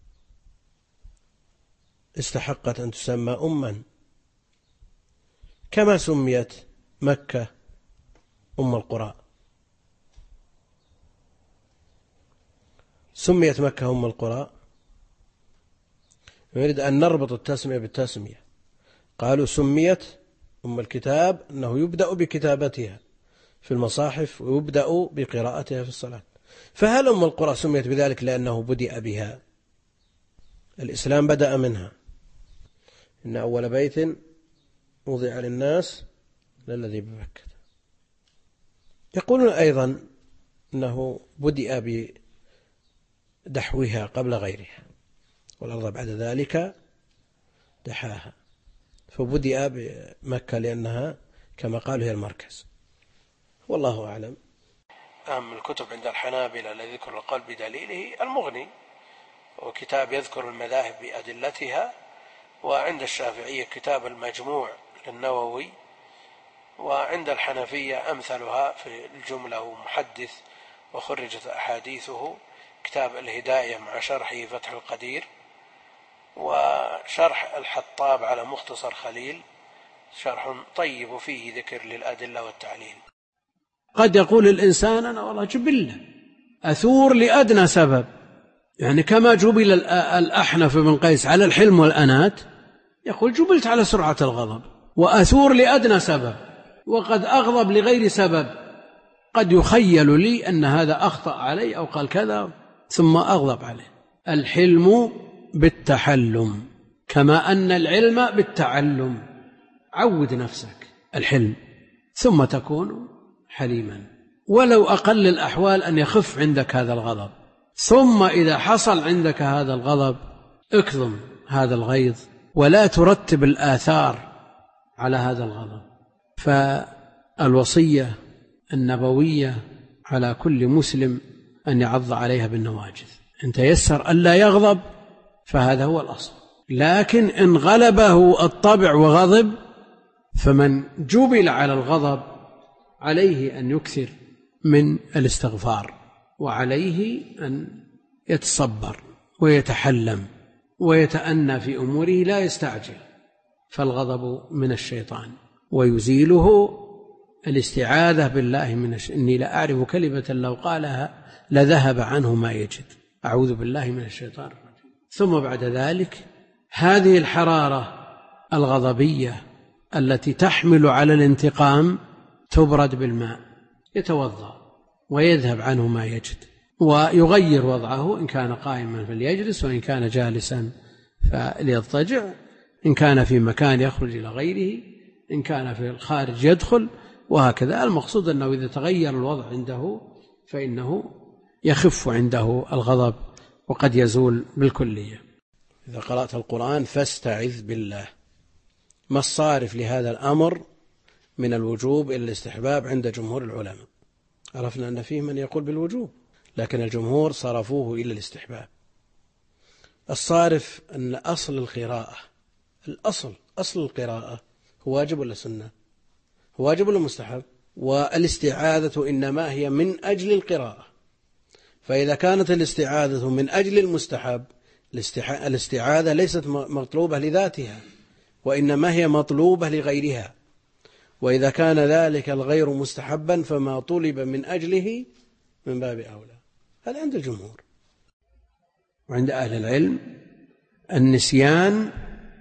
استحقت أن تسمى أما، كما سميت مكة أم القرى. سميت مكة أم القرى، نريد أن نربط التسمية بالتسمية. قالوا سميت أم الكتاب أنه يبدأ بكتابتها في المصاحف ويبدأ بقراءتها في الصلاة. فهل أم القرى سميت بذلك لأنه بدأ بها؟ الإسلام بدأ منها: إن أول بيت وضع للناس للذي بمكة. يقولون أيضا أنه بدأ بدحوها قبل غيرها، والأرض بعد ذلك دحاها، فبدأ بمكة لأنها كما قالوا هي المركز. والله أعلم. أهم الكتب عند الحنابلة الذي يذكر القول بدليله المغني، وكتاب يذكر المذاهب بأدلتها، وعند الشافعية كتاب المجموع للنووي، وعند الحنفية أمثلها في الجملة ومحدث وخرجت أحاديثه كتاب الهداية مع شرحه فتح القدير، وشرح الحطاب على مختصر خليل شرح طيب فيه ذكر للأدلة والتعليل. قد يقول الإنسان: أنا والله جبلة أثور لأدنى سبب، يعني كما جبل الأحنف بن قيس على الحلم والأنات، يقول جبلت على سرعة الغضب وأثور لأدنى سبب، وقد أغضب لغير سبب. قد يخيل لي أن هذا أخطأ علي أو قال كذا ثم أغضب عليه. الحلم بالتحلم كما أن العلم بالتعلم. عود نفسك الحلم ثم تكون حليما، ولو أقل الأحوال أن يخف عندك هذا الغضب، ثم إذا حصل عندك هذا الغضب اكظم هذا الغيظ ولا ترتب الآثار على هذا الغضب. فالوصية النبوية على كل مسلم أن يعض عليها بالنواجذ. إن تيسر ألا يغضب فهذا هو الأصل، لكن إن غلبه الطبع وغضب فمن جبل على الغضب عليه أن يكثر من الاستغفار، وعليه أن يتصبر ويتحلم ويتأنى في أموره، لا يستعجل، فالغضب من الشيطان ويزيله الاستعاذة بالله من الش... إني لا أعرف كلمة لو قالها لذهب عنه ما يجد. أعوذ بالله من الشيطان الرجيم. ثم بعد ذلك هذه الحرارة الغضبية التي تحمل على الانتقام تبرد بالماء، يتوضأ ويذهب عنه ما يجد، ويغير وضعه، إن كان قائما فليجلس، وإن كان جالسا فليضطجع، إن كان في مكان يخرج إلى غيره، إن كان في الخارج يدخل، وهكذا. المقصود أنه إذا تغير الوضع عنده فإنه يخف عنده الغضب وقد يزول بالكلية. إذا قرأت القرآن فاستعذ بالله. ما الصارف لهذا الأمر من الوجوب إلى الاستحباب عند جمهور العلماء؟ عرفنا أن فيه من يقول بالوجوب، لكن الجمهور صرفوه إلى الاستحباب. الصارف أن أصل القراءة، الأصل أصل القراءة هو واجب ولا سنة؟ هو واجب ولا مستحب؟ والاستعاذة إنما هي من أجل القراءة، فإذا كانت الاستعاذة من أجل المستحب الاستعاذة ليست مطلوبة لذاتها وإنما هي مطلوبة لغيرها، وإذا كان ذلك الغير مستحبا فما طلب من أجله من باب أولى. هذا عند الجمهور. وعند أهل العلم النسيان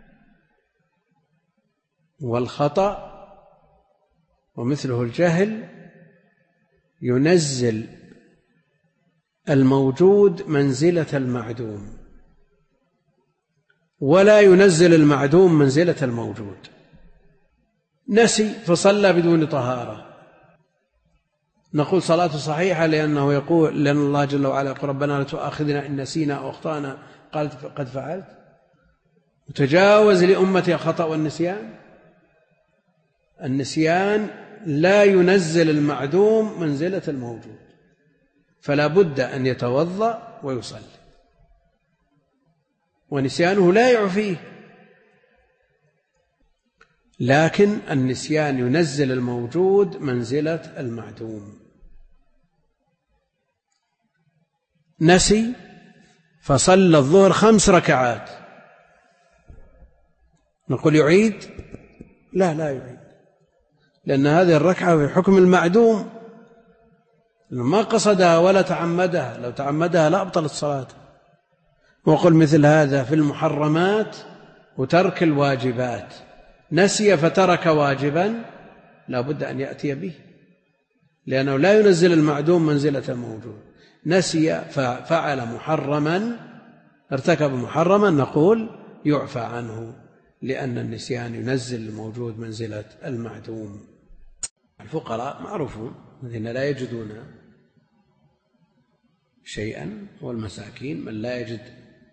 والخطأ ومثله الجهل ينزل الموجود منزلة المعدوم، ولا ينزل المعدوم منزلة الموجود. نسي فصلى بدون طهارة، نقول صلاته صحيحة لأنه يقول لأن الله جل وعلا يقول ربنا لا تؤاخذنا إن نسينا أو أخطأنا قالت قد فعلت. وتجاوز لأمتي الخطأ والنسيان. النسيان لا ينزل المعدوم منزلة الموجود، فلا بد أن يتوضأ ويصلي، ونسيانه لا يعفيه. لكن النسيان ينزل الموجود منزلة المعدوم. نسي فصلى الظهر خمس ركعات، نقول يعيد؟ لا لا يعيد، لأن هذه الركعة في حكم المعدوم، ما قصدها ولا تعمدها، لو تعمدها لا أبطلت صلاته. وقل مثل هذا في المحرمات وترك الواجبات، نسي فترك واجبا لا بد أن يأتي به، لأنه لا ينزل المعدوم منزلة الموجود. نسي ففعل محرما، ارتكب محرما، نقول يعفى عنه، لأن النسيان ينزل الموجود منزلة المعدوم. الفقراء معروفون الذين لا يجدون شيئا، والمساكين من لا يجد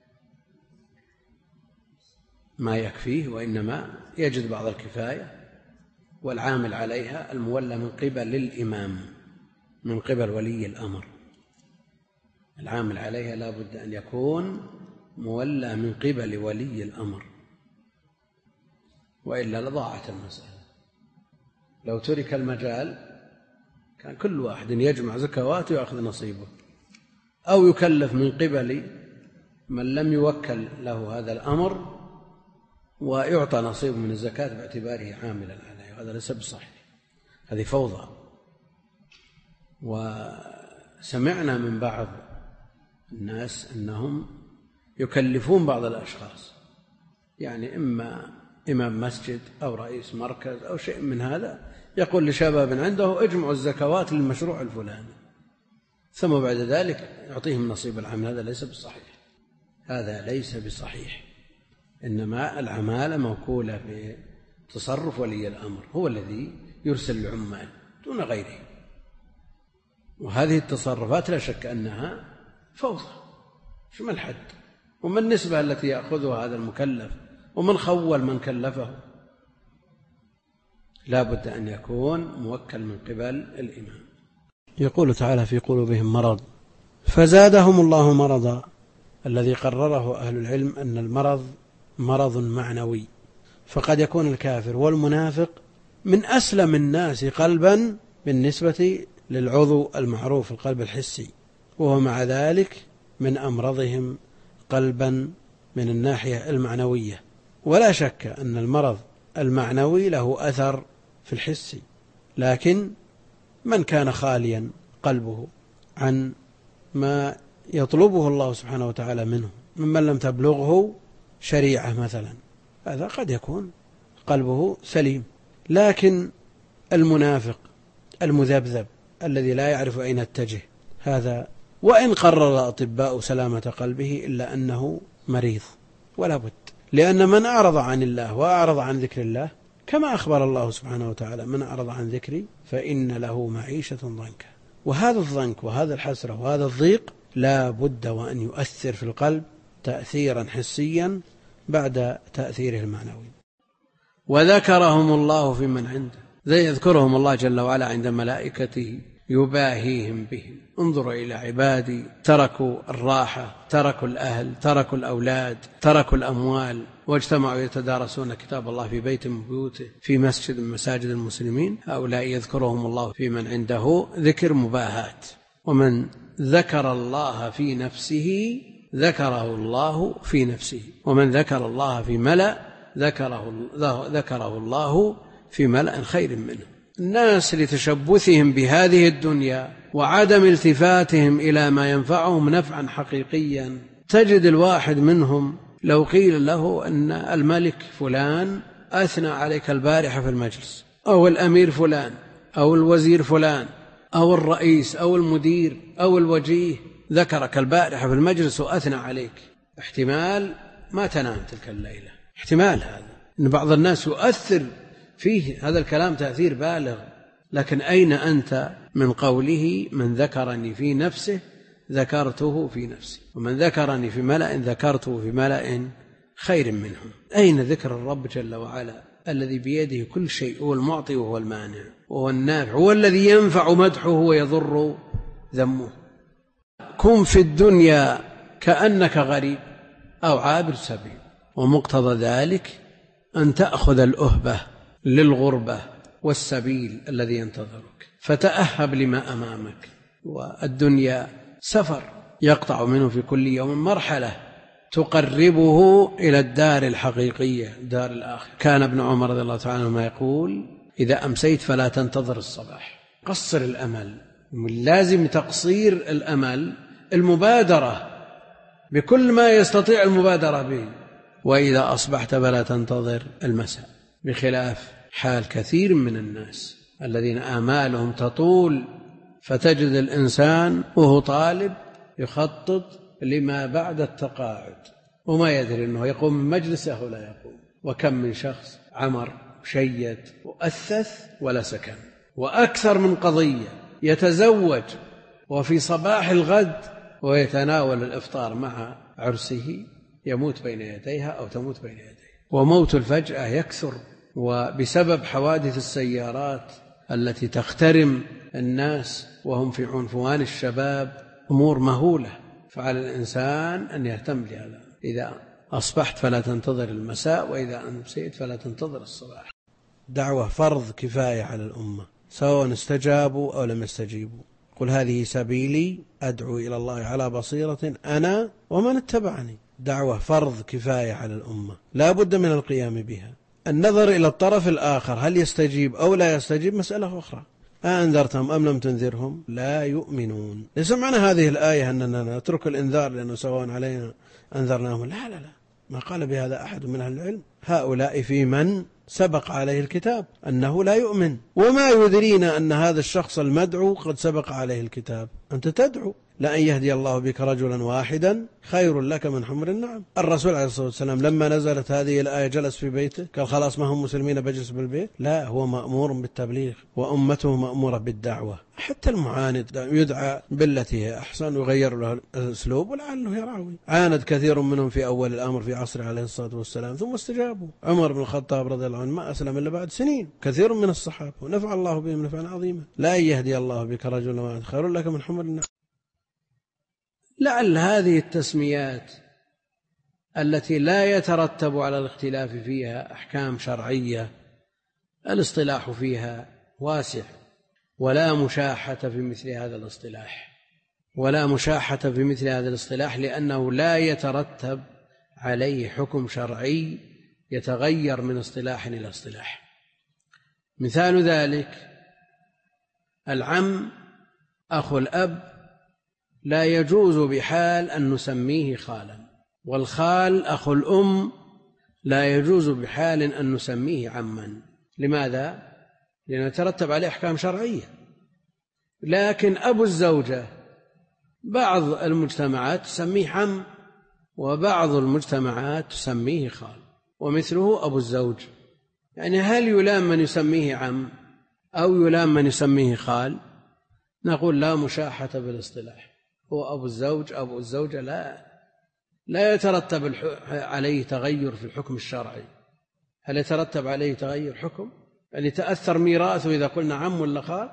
ما يكفيه وإنما يجد بعض الكفاية، والعامل عليها المولى من قبل الإمام، من قبل ولي الأمر. العامل عليها لا بد أن يكون مولى من قبل ولي الأمر، وإلا لضاعت المسألة. لو ترك المجال كان كل واحد يجمع زكواته ويأخذ نصيبه، أو يكلف من قبل من لم يوكل له هذا الأمر ويعطى نصيب من الزكاة باعتباره عاملا عليه. هذا ليس بصحيح، هذه فوضى. وسمعنا من بعض الناس أنهم يكلفون بعض الأشخاص، يعني إما إمام مسجد أو رئيس مركز أو شيء من هذا، يقول لشباب عنده اجمعوا الزكوات للمشروع الفلاني، ثم بعد ذلك يعطيهم نصيب العمل. هذا ليس بصحيح، هذا ليس بصحيح. إنما العمالة موكولة بتصرف ولي الأمر، هو الذي يرسل العمال دون غيره. وهذه التصرفات لا شك أنها فوضى، شو الحد؟ وما النسبة التي يأخذها هذا المكلف؟ ومن خول من كلفه؟ لا بد أن يكون موكل من قبل الإمام. يقول تعالى في قلوبهم مرض فزادهم الله مرضا. الذي قرره أهل العلم أن المرض مرض معنوي، فقد يكون الكافر والمنافق من أسلم الناس قلبا بالنسبة للعضو المعروف القلب الحسي، وهو مع ذلك من أمرضهم قلبا من الناحية المعنوية. ولا شك أن المرض المعنوي له أثر في الحسي، لكن من كان خاليا قلبه عن ما يطلبه الله سبحانه وتعالى منه ممن لم تبلغه شريعة مثلا، هذا قد يكون قلبه سليم. لكن المنافق المذبذب الذي لا يعرف أين يتجه، هذا وإن قرر الأطباء سلامة قلبه إلا أنه مريض ولا بد، لأن من أعرض عن الله وأعرض عن ذكر الله كما أخبر الله سبحانه وتعالى من أعرض عن ذكري فإن له معيشة ضنكا. وهذا الضنك وهذا الحسرة وهذا الضيق لا بد وأن يؤثر في القلب تأثيرا حسيا بعد تأثيره المعنوي. وذكرهم الله في من عنده، زي يذكرهم الله جل وعلا عند ملائكته يباهيهم بهم. انظروا إلى عبادي تركوا الراحة، تركوا الأهل، تركوا الأولاد، تركوا الأموال، واجتمعوا يتدارسون كتاب الله في بيت من بيوته، في مسجد من مساجد المسلمين. هؤلاء يذكرهم الله في من عنده ذكر مباهات. ومن ذكر الله في نفسه ذكره الله في نفسه، ومن ذكر الله في ملأ ذكره, ذكره الله في ملأ خير منه. الناس لتشبثهم بهذه الدنيا وعدم التفاتهم إلى ما ينفعهم نفعا حقيقيا، تجد الواحد منهم لو قيل له أن الملك فلان أثنى عليك البارحة في المجلس، أو الأمير فلان، أو الوزير فلان، أو الرئيس، أو المدير، أو الوجيه ذكرك البارحة في المجلس وأثنى عليك، احتمال ما تنام تلك الليلة. احتمال هذا أن بعض الناس يؤثر فيه هذا الكلام تأثير بالغ. لكن أين أنت من قوله من ذكرني في نفسه ذكرته في نفسي، ومن ذكرني في ملأ ذكرته في ملأ خير منهم؟ أين ذكر الرب جل وعلا الذي بيده كل شيء، هو المعطي وهو المانع وهو النافع، هو الذي ينفع مدحه ويضر ذمه. كن في الدنيا كأنك غريب أو عابر سبيل، ومقتضى ذلك أن تأخذ الأهبة للغربة والسبيل الذي ينتظرك، فتأهب لما أمامك. والدنيا سفر يقطع منه في كل يوم مرحلة تقربه إلى الدار الحقيقية، دار الآخرة. كان ابن عمر رضي الله تعالى عنهما يقول إذا أمسيت فلا تنتظر الصباح، قصر الأمل. من لازم تقصير الأمل المبادرة بكل ما يستطيع المبادرة به. وإذا أصبحت فلا تنتظر المساء، بخلاف حال كثير من الناس الذين آمالهم تطول، فتجد الإنسان وهو طالب يخطط لما بعد التقاعد وما يدري أنه يقوم من مجلسه ولا يقوم. وكم من شخص عمر شيد وأثث ولا سكن. وأكثر من قضية يتزوج وفي صباح الغد ويتناول الإفطار مع عرسه يموت بين يديها أو تموت بين يديه. وموت الفجأة يكثر، وبسبب حوادث السيارات التي تخترم الناس وهم في عنفوان الشباب أمور مهولة. فعلى الإنسان أن يهتم بهذا. إذا أصبحت فلا تنتظر المساء، وإذا أمسيت فلا تنتظر الصباح. دعوة فرض كفاية على الأمة سواء استجابوا أو لم يستجيبوا. قل هذه سبيلي أدعو إلى الله على بصيرة أنا ومن اتبعني. دعوة فرض كفاية على الأمة لا بد من القيام بها. النظر إلى الطرف الآخر هل يستجيب أو لا يستجيب مسألة أخرى. أأنذرتهم أم لم تنذرهم لا يؤمنون. ليس معنى هذه الآية أننا نترك الإنذار لأنه سواء علينا أنذرناهم، لا لا لا، ما قال بهذا أحد من أهل العلم. هؤلاء في من سبق عليه الكتاب أنه لا يؤمن، وما يدرينا أن هذا الشخص المدعو قد سبق عليه الكتاب. أنت تدعو لأن يهدي الله بك رجلا واحدا خير لك من حمر النعم. الرسول عليه الصلاة والسلام لما نزلت هذه الآية جلس في بيته قال خلاص ما هم مسلمين بجلس بالبيت؟ لا، هو مأمور بالتبليغ وأمته مأمورة بالدعوة. حتى المعاند يدعى بالتي هي أحسن ويغير له الأسلوب ولعله يراوي. عاند كثير منهم في أول الأمر في عصر عليه الصلاة والسلام ثم استجابوا. عمر بن الخطاب رضي الله عنه ما أسلم إلا بعد سنين، كثير من الصحابة، ونفع الله بهم نفعا عظيما. لا يهدي الله بك رجلا واحدا خير لك من حمر النعم. لعل هذه التسميات التي لا يترتب على الاختلاف فيها أحكام شرعية الاصطلاح فيها واسع، ولا مشاحة في مثل هذا الاصطلاح، ولا مشاحة في مثل هذا الاصطلاح لأنه لا يترتب عليه حكم شرعي يتغير من اصطلاح إلى اصطلاح. مثال ذلك العم أخو الأب لا يجوز بحال أن نسميه خالا، والخال أخو الأم لا يجوز بحال أن نسميه عما. لماذا؟ لأنه يترتب عليه أحكام شرعية. لكن أبو الزوجة بعض المجتمعات تسميه عم، وبعض المجتمعات تسميه خال، ومثله أبو الزوج. يعني هل يلام من يسميه عم أو يلام من يسميه خال؟ نقول لا مشاحة بالاصطلاح، هو أبو الزوج أبو الزوجة، لا لا يترتب عليه تغير في الحكم الشرعي. هل يترتب عليه تغير حكم؟ هل يتأثر ميراثه إذا قلنا عم ولا خال؟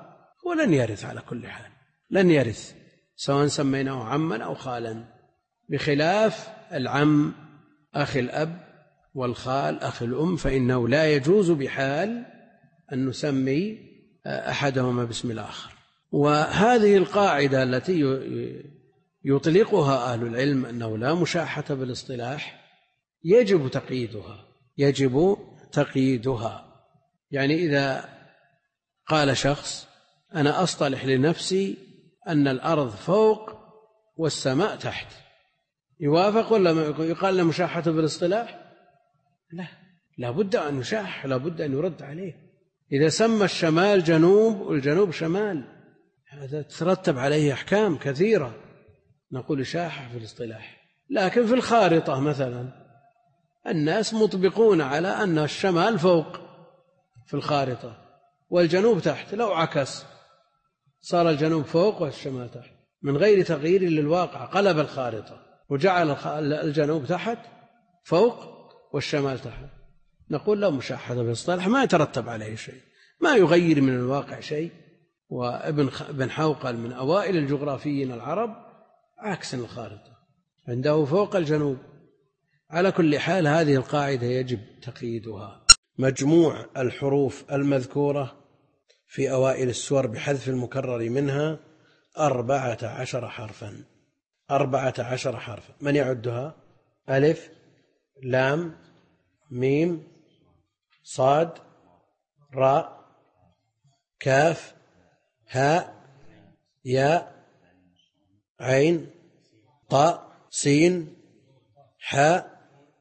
ولن يرث على كل حال، لن يرث سواء سميناه عما أو خالا، بخلاف العم أخي الأب والخال أخي الأم، فإنه لا يجوز بحال أن نسمي أحدهما باسم الآخر. وهذه القاعدة التي يطلقها أهل العلم أنه لا مشاحة بالاصطلاح يجب تقييدها، يجب تقييدها. يعني إذا قال شخص أنا أصطلح لنفسي أن الأرض فوق والسماء تحت، يوافق ولا يقال له مشاحة بالاصطلاح؟ لا، لا بد أن يشاح، لا بد أن يرد عليه. إذا سمى الشمال جنوب والجنوب شمال هذا تترتب عليه أحكام كثيرة، نقول شاحة في الاصطلاح. لكن في الخارطة مثلا الناس مطبقون على أن الشمال فوق في الخارطة والجنوب تحت، لو عكس صار الجنوب فوق والشمال تحت من غير تغيير للواقع، قلب الخارطة وجعل الجنوب تحت فوق والشمال تحت، نقول لا مشاحة بالاصطلاح، ما يترتب عليه شيء، ما يغير من الواقع شيء. وابن ابن حوقل من أوائل الجغرافيين العرب عكس الخارطة، عنده فوق الجنوب. على كل حال هذه القاعدة يجب تقييدها. مجموع الحروف المذكورة في أوائل السور بحذف المكرر منها أربعة عشر حرفا، أربعة عشر حرفا. من يعدها؟ ألف لام ميم صاد راء كاف هاء ياء عين طاء سين حاء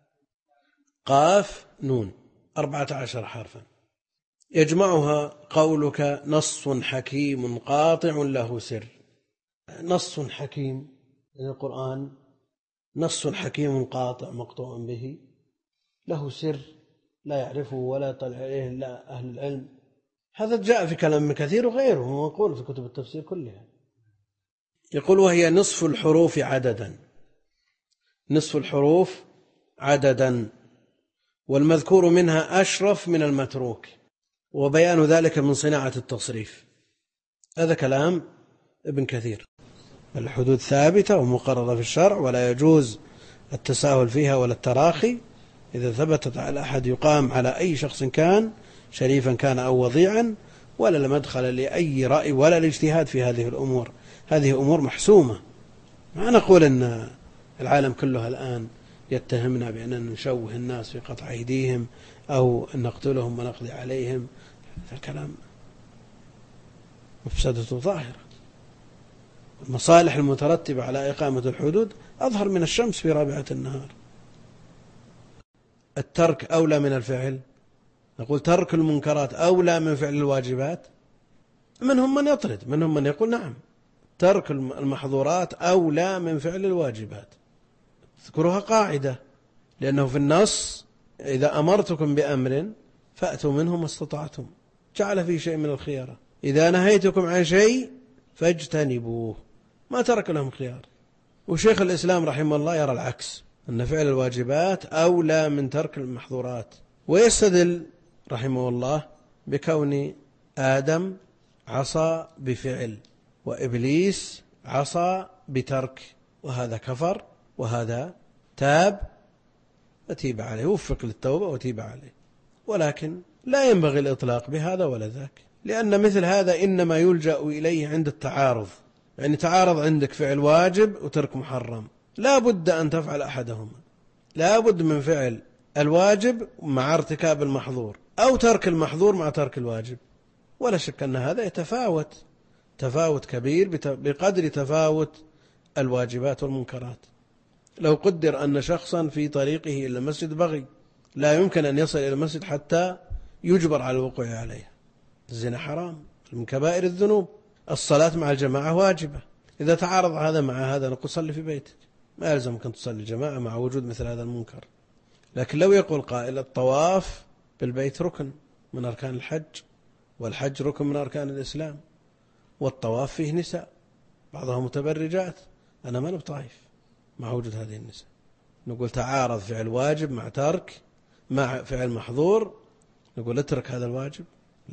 قاف نون، أربعة عشر حرفا. يجمعها قولك نص حكيم قاطع له سر. نص حكيم القرآن نص حكيم قاطع مقطوع به له سر لا يعرفه ولا يطلع عليه إلا أهل العلم. هذا جاء في كلام كثير وغيره منقول في كتب التفسير كلها. يقول وهي نصف الحروف عددا، نصف الحروف عددا، والمذكور منها أشرف من المتروك، وبيان ذلك من صناعة التصريف. هذا كلام ابن كثير. الحدود ثابتة ومقررة في الشرع ولا يجوز التساهل فيها ولا التراخي. إذا ثبتت على أحد يقام على أي شخص كان، شريفا كان أو وضيعا، ولا لمدخل لأي رأي ولا الاجتهاد في هذه الأمور. هذه أمور محسومة. ما نقول أن العالم كله الآن يتهمنا بأننا نشوه الناس في قطع أيديهم أو نقتلهم ونقضي عليهم. هذا الكلام مفسدته ظاهرة. المصالح المترتبة على إقامة الحدود أظهر من الشمس في رابعة النهار. الترك أولى من الفعل، نقول ترك المنكرات أولى من فعل الواجبات. منهم من يطرد، منهم من يقول نعم ترك المحظورات أولى من فعل الواجبات. اذكرها قاعدة، لأنه في النص إذا أمرتكم بأمر فأتوا منه ما استطعتم، جعل فيه شيء من الخيارة. إذا نهيتكم عن شيء فاجتنبوه، ما ترك لهم خيار. وشيخ الإسلام رحمه الله يرى العكس، أن فعل الواجبات أولى من ترك المحظورات، ويستدل رحمه الله بكون آدم عصى بفعل وإبليس عصى بترك، وهذا كفر وهذا تاب وتيب عليه، وفق للتوبة وتيب عليه. ولكن لا ينبغي الإطلاق بهذا ولا ذاك، لأن مثل هذا إنما يلجأ إليه عند التعارض. يعني تعارض عندك فعل واجب وترك محرم، لا بد أن تفعل أحدهما، لا بد من فعل الواجب مع ارتكاب المحظور، أو ترك المحظور مع ترك الواجب. ولا شك أن هذا يتفاوت تفاوت كبير بقدر تفاوت الواجبات والمنكرات. لو قدر أن شخصا في طريقه إلى المسجد بغي، لا يمكن أن يصل إلى المسجد حتى يجبر على الوقوع عليها. الزنا حرام من كبائر الذنوب، الصلاة مع الجماعة واجبة. إذا تعارض هذا مع هذا نقول صلي في بيتك، ما يلزمك أن تصلي الجماعة مع وجود مثل هذا المنكر. لكن لو يقول قائل الطواف بالبيت ركن من أركان الحج، والحج ركن من أركان الإسلام، والطواف فيه نساء بعضهم متبرجات، أنا ما نبطايف مع وجود هذه النساء، نقول تعارض فعل واجب مع ترك مع فعل محظور، نقول اترك هذا الواجب؟ لا،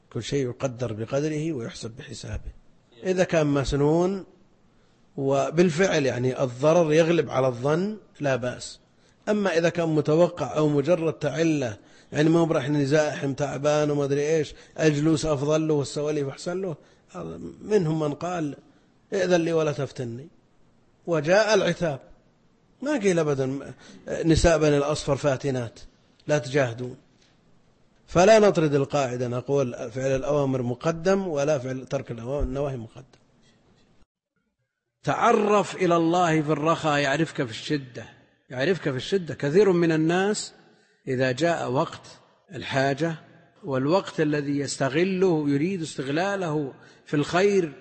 كل شيء يقدر بقدره ويحسب بحسابه. إذا كان مسنون وبالفعل يعني الضرر يغلب على الظن لا بأس. أما إذا كان متوقع أو مجرد تعلة، يعني ما برح نزاحم تعبان وما أدري إيش، الجلوس أفضل له والسواليف أحسن له، منهم من قال ائذن لي ولا تفتني، وجاء العتاب، ما قيل أبدا نساء بني الأصفر فاتنات لا تجاهدون. فلا نطرد القاعدة نقول فعل الأوامر مقدم ولا فعل ترك النواهي مقدم. تعرف إلى الله في الرخاء يعرفك في الشدة، يعرفك في الشدة. كثير من الناس إذا جاء وقت الحاجة والوقت الذي يستغله يريد استغلاله في الخير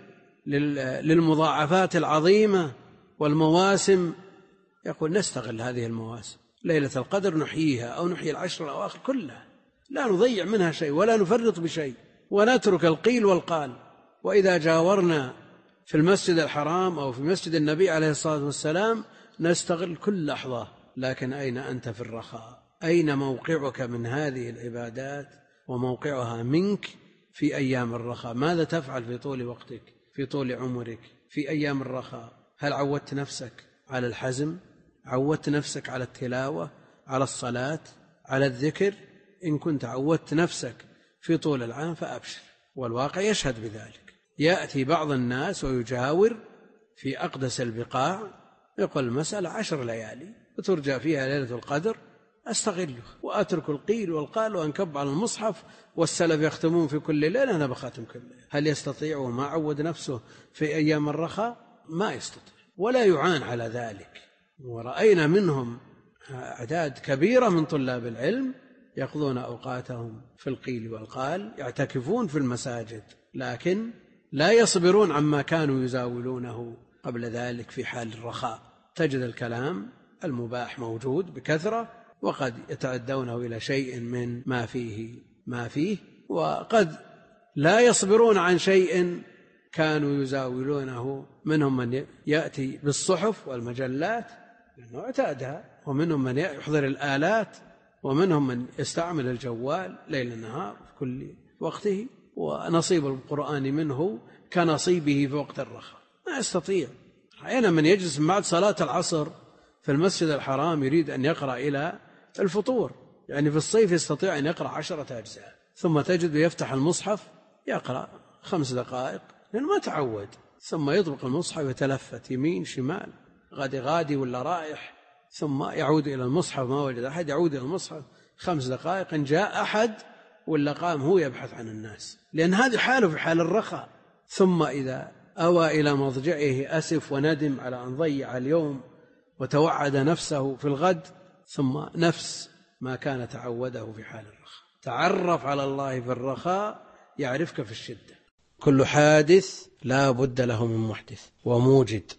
للمضاعفات العظيمة والمواسم، يقول نستغل هذه المواسم، ليلة القدر نحييها أو نحيي العشر الأواخر كلها، لا نضيع منها شيء ولا نفرط بشيء ونترك القيل والقال. وإذا جاورنا في المسجد الحرام أو في مسجد النبي عليه الصلاة والسلام نستغل كل لحظة. لكن أين أنت في الرخاء؟ أين موقعك من هذه العبادات وموقعها منك في أيام الرخاء؟ ماذا تفعل في طول وقتك، في طول عمرك، في أيام الرخاء؟ هل عودت نفسك على الحزم؟ عودت نفسك على التلاوة، على الصلاة، على الذكر؟ إن كنت عودت نفسك في طول العام فأبشر، والواقع يشهد بذلك. يأتي بعض الناس ويجاور في أقدس البقاع، يقول المسألة عشر ليالي وترجى فيها ليلة القدر، أستغله وأترك القيل والقال وأنكب على المصحف، والسلف يختمون في كل ليلة أنا بختم كل ليلة. هل يستطيع وما عود نفسه في أيام الرخاء؟ ما يستطيع ولا يعان على ذلك. ورأينا منهم أعداد كبيرة من طلاب العلم يقضون أوقاتهم في القيل والقال، يعتكفون في المساجد، لكن لا يصبرون عما كانوا يزاولونه قبل ذلك في حال الرخاء. تجد الكلام المباح موجود بكثرة، وقد يتعدونه إلى شيء من ما فيه ما فيه، وقد لا يصبرون عن شيء كانوا يزاولونه. منهم من يأتي بالصحف والمجلات لأنه اعتادها، ومنهم من يحضر الآلات، ومنهم من يستعمل الجوال ليل نهار في كل وقته، ونصيب القرآن منه كنصيبه في وقت الرخاء. ما يستطيع. رأينا من يجلس بعد صلاة العصر في المسجد الحرام يريد أن يقرأ إلى الفطور، يعني في الصيف يستطيع أن يقرأ عشرة أجزاء، ثم تجد يفتح المصحف يقرأ خمس دقائق لأنه ما تعود، ثم يطبق المصحف يتلفت يمين شمال، غادي غادي ولا رائح، ثم يعود إلى المصحف، ما وجد أحد يعود إلى المصحف خمس دقائق، إن جاء أحد ولا قام هو يبحث عن الناس، لأن هذه حاله في حال الرخاء. ثم إذا أوى إلى مضجعه أسف وندم على أن ضيع اليوم وتوعد نفسه في الغد، ثم نفس ما كان تعوده في حال الرخاء. تعرف على الله في الرخاء يعرفك في الشدة. كل حادث لا بد له من محدث وموجد،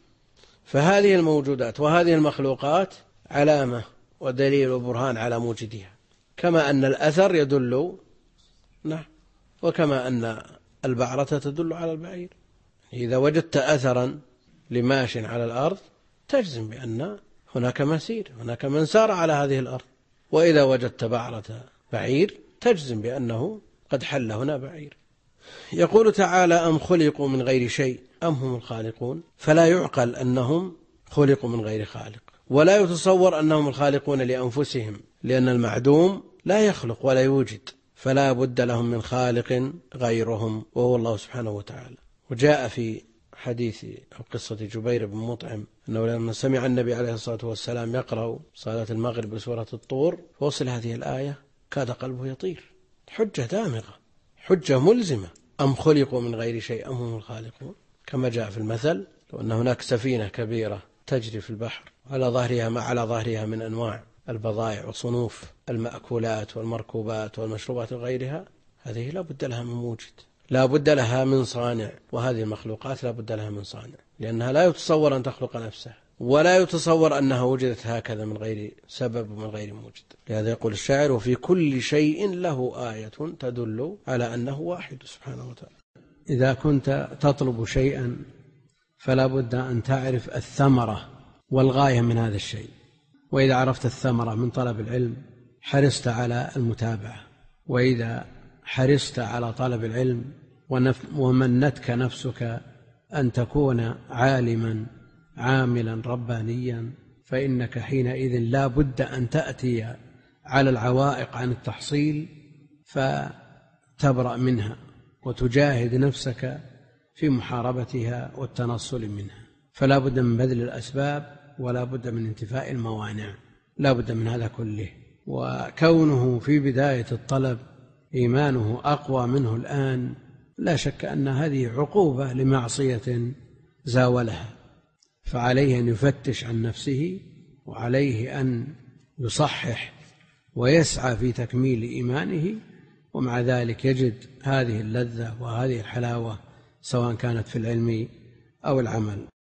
فهذه الموجودات وهذه المخلوقات علامة ودليل وبرهان على موجدها، كما أن الأثر يدل نعم، وكما أن البعرة تدل على البعير. إذا وجدت أثرا لماش على الأرض تجزم بأن هناك مسير، هناك من سار على هذه الأرض. وإذا وجدت بعرة بعير تجزم بأنه قد حل هنا بعير. يقول تعالى أم خلقوا من غير شيء أم هم الخالقون، فلا يعقل أنهم خلقوا من غير خالق، ولا يتصور أنهم الخالقون لأنفسهم، لأن المعدوم لا يخلق ولا يوجد، فلا بد لهم من خالق غيرهم وهو الله سبحانه وتعالى. وجاء في حديث أو قصة جبير بن مطعم أنه لما سمع النبي عليه الصلاة والسلام يقرأ صلاة المغرب بسورة الطور فوصل هذه الآية كاد قلبه يطير. حجة دامغة، حجة ملزمة. أم خلقوا من غير شيء أم هم الخالقون، كما جاء في المثل لو أن هناك سفينة كبيرة تجري في البحر على ظهرها ما على ظهرها من أنواع البضائع وصنوف المأكولات والمركوبات والمشروبات وغيرها، هذه لا بد لها من موجد، لا بد لها من صانع. وهذه المخلوقات لا بد لها من صانع، لأنها لا يتصور أن تخلق نفسها، ولا يتصور أنها وجدت هكذا من غير سبب ومن غير موجد. لهذا يقول الشاعر وفي كل شيء له آية تدل على أنه واحد سبحانه وتعالى. إذا كنت تطلب شيئا فلا بد أن تعرف الثمرة والغاية من هذا الشيء، وإذا عرفت الثمرة من طلب العلم حرصت على المتابعة، وإذا حرصت على طلب العلم ومنتك نفسك أن تكون عالما عاملا ربانيا، فإنك حينئذ لا بد أن تأتي على العوائق عن التحصيل فتبرأ منها وتجاهد نفسك في محاربتها والتنصل منها. فلا بد من بذل الأسباب ولا بد من انتفاء الموانع، لا بد من هذا كله. وكونه في بداية الطلب إيمانه أقوى منه الآن لا شك أن هذه عقوبة لمعصية زاولها، فعليه أن يفتش عن نفسه وعليه أن يصحح ويسعى في تكميل إيمانه، ومع ذلك يجد هذه اللذة وهذه الحلاوة سواء كانت في العلم أو العمل.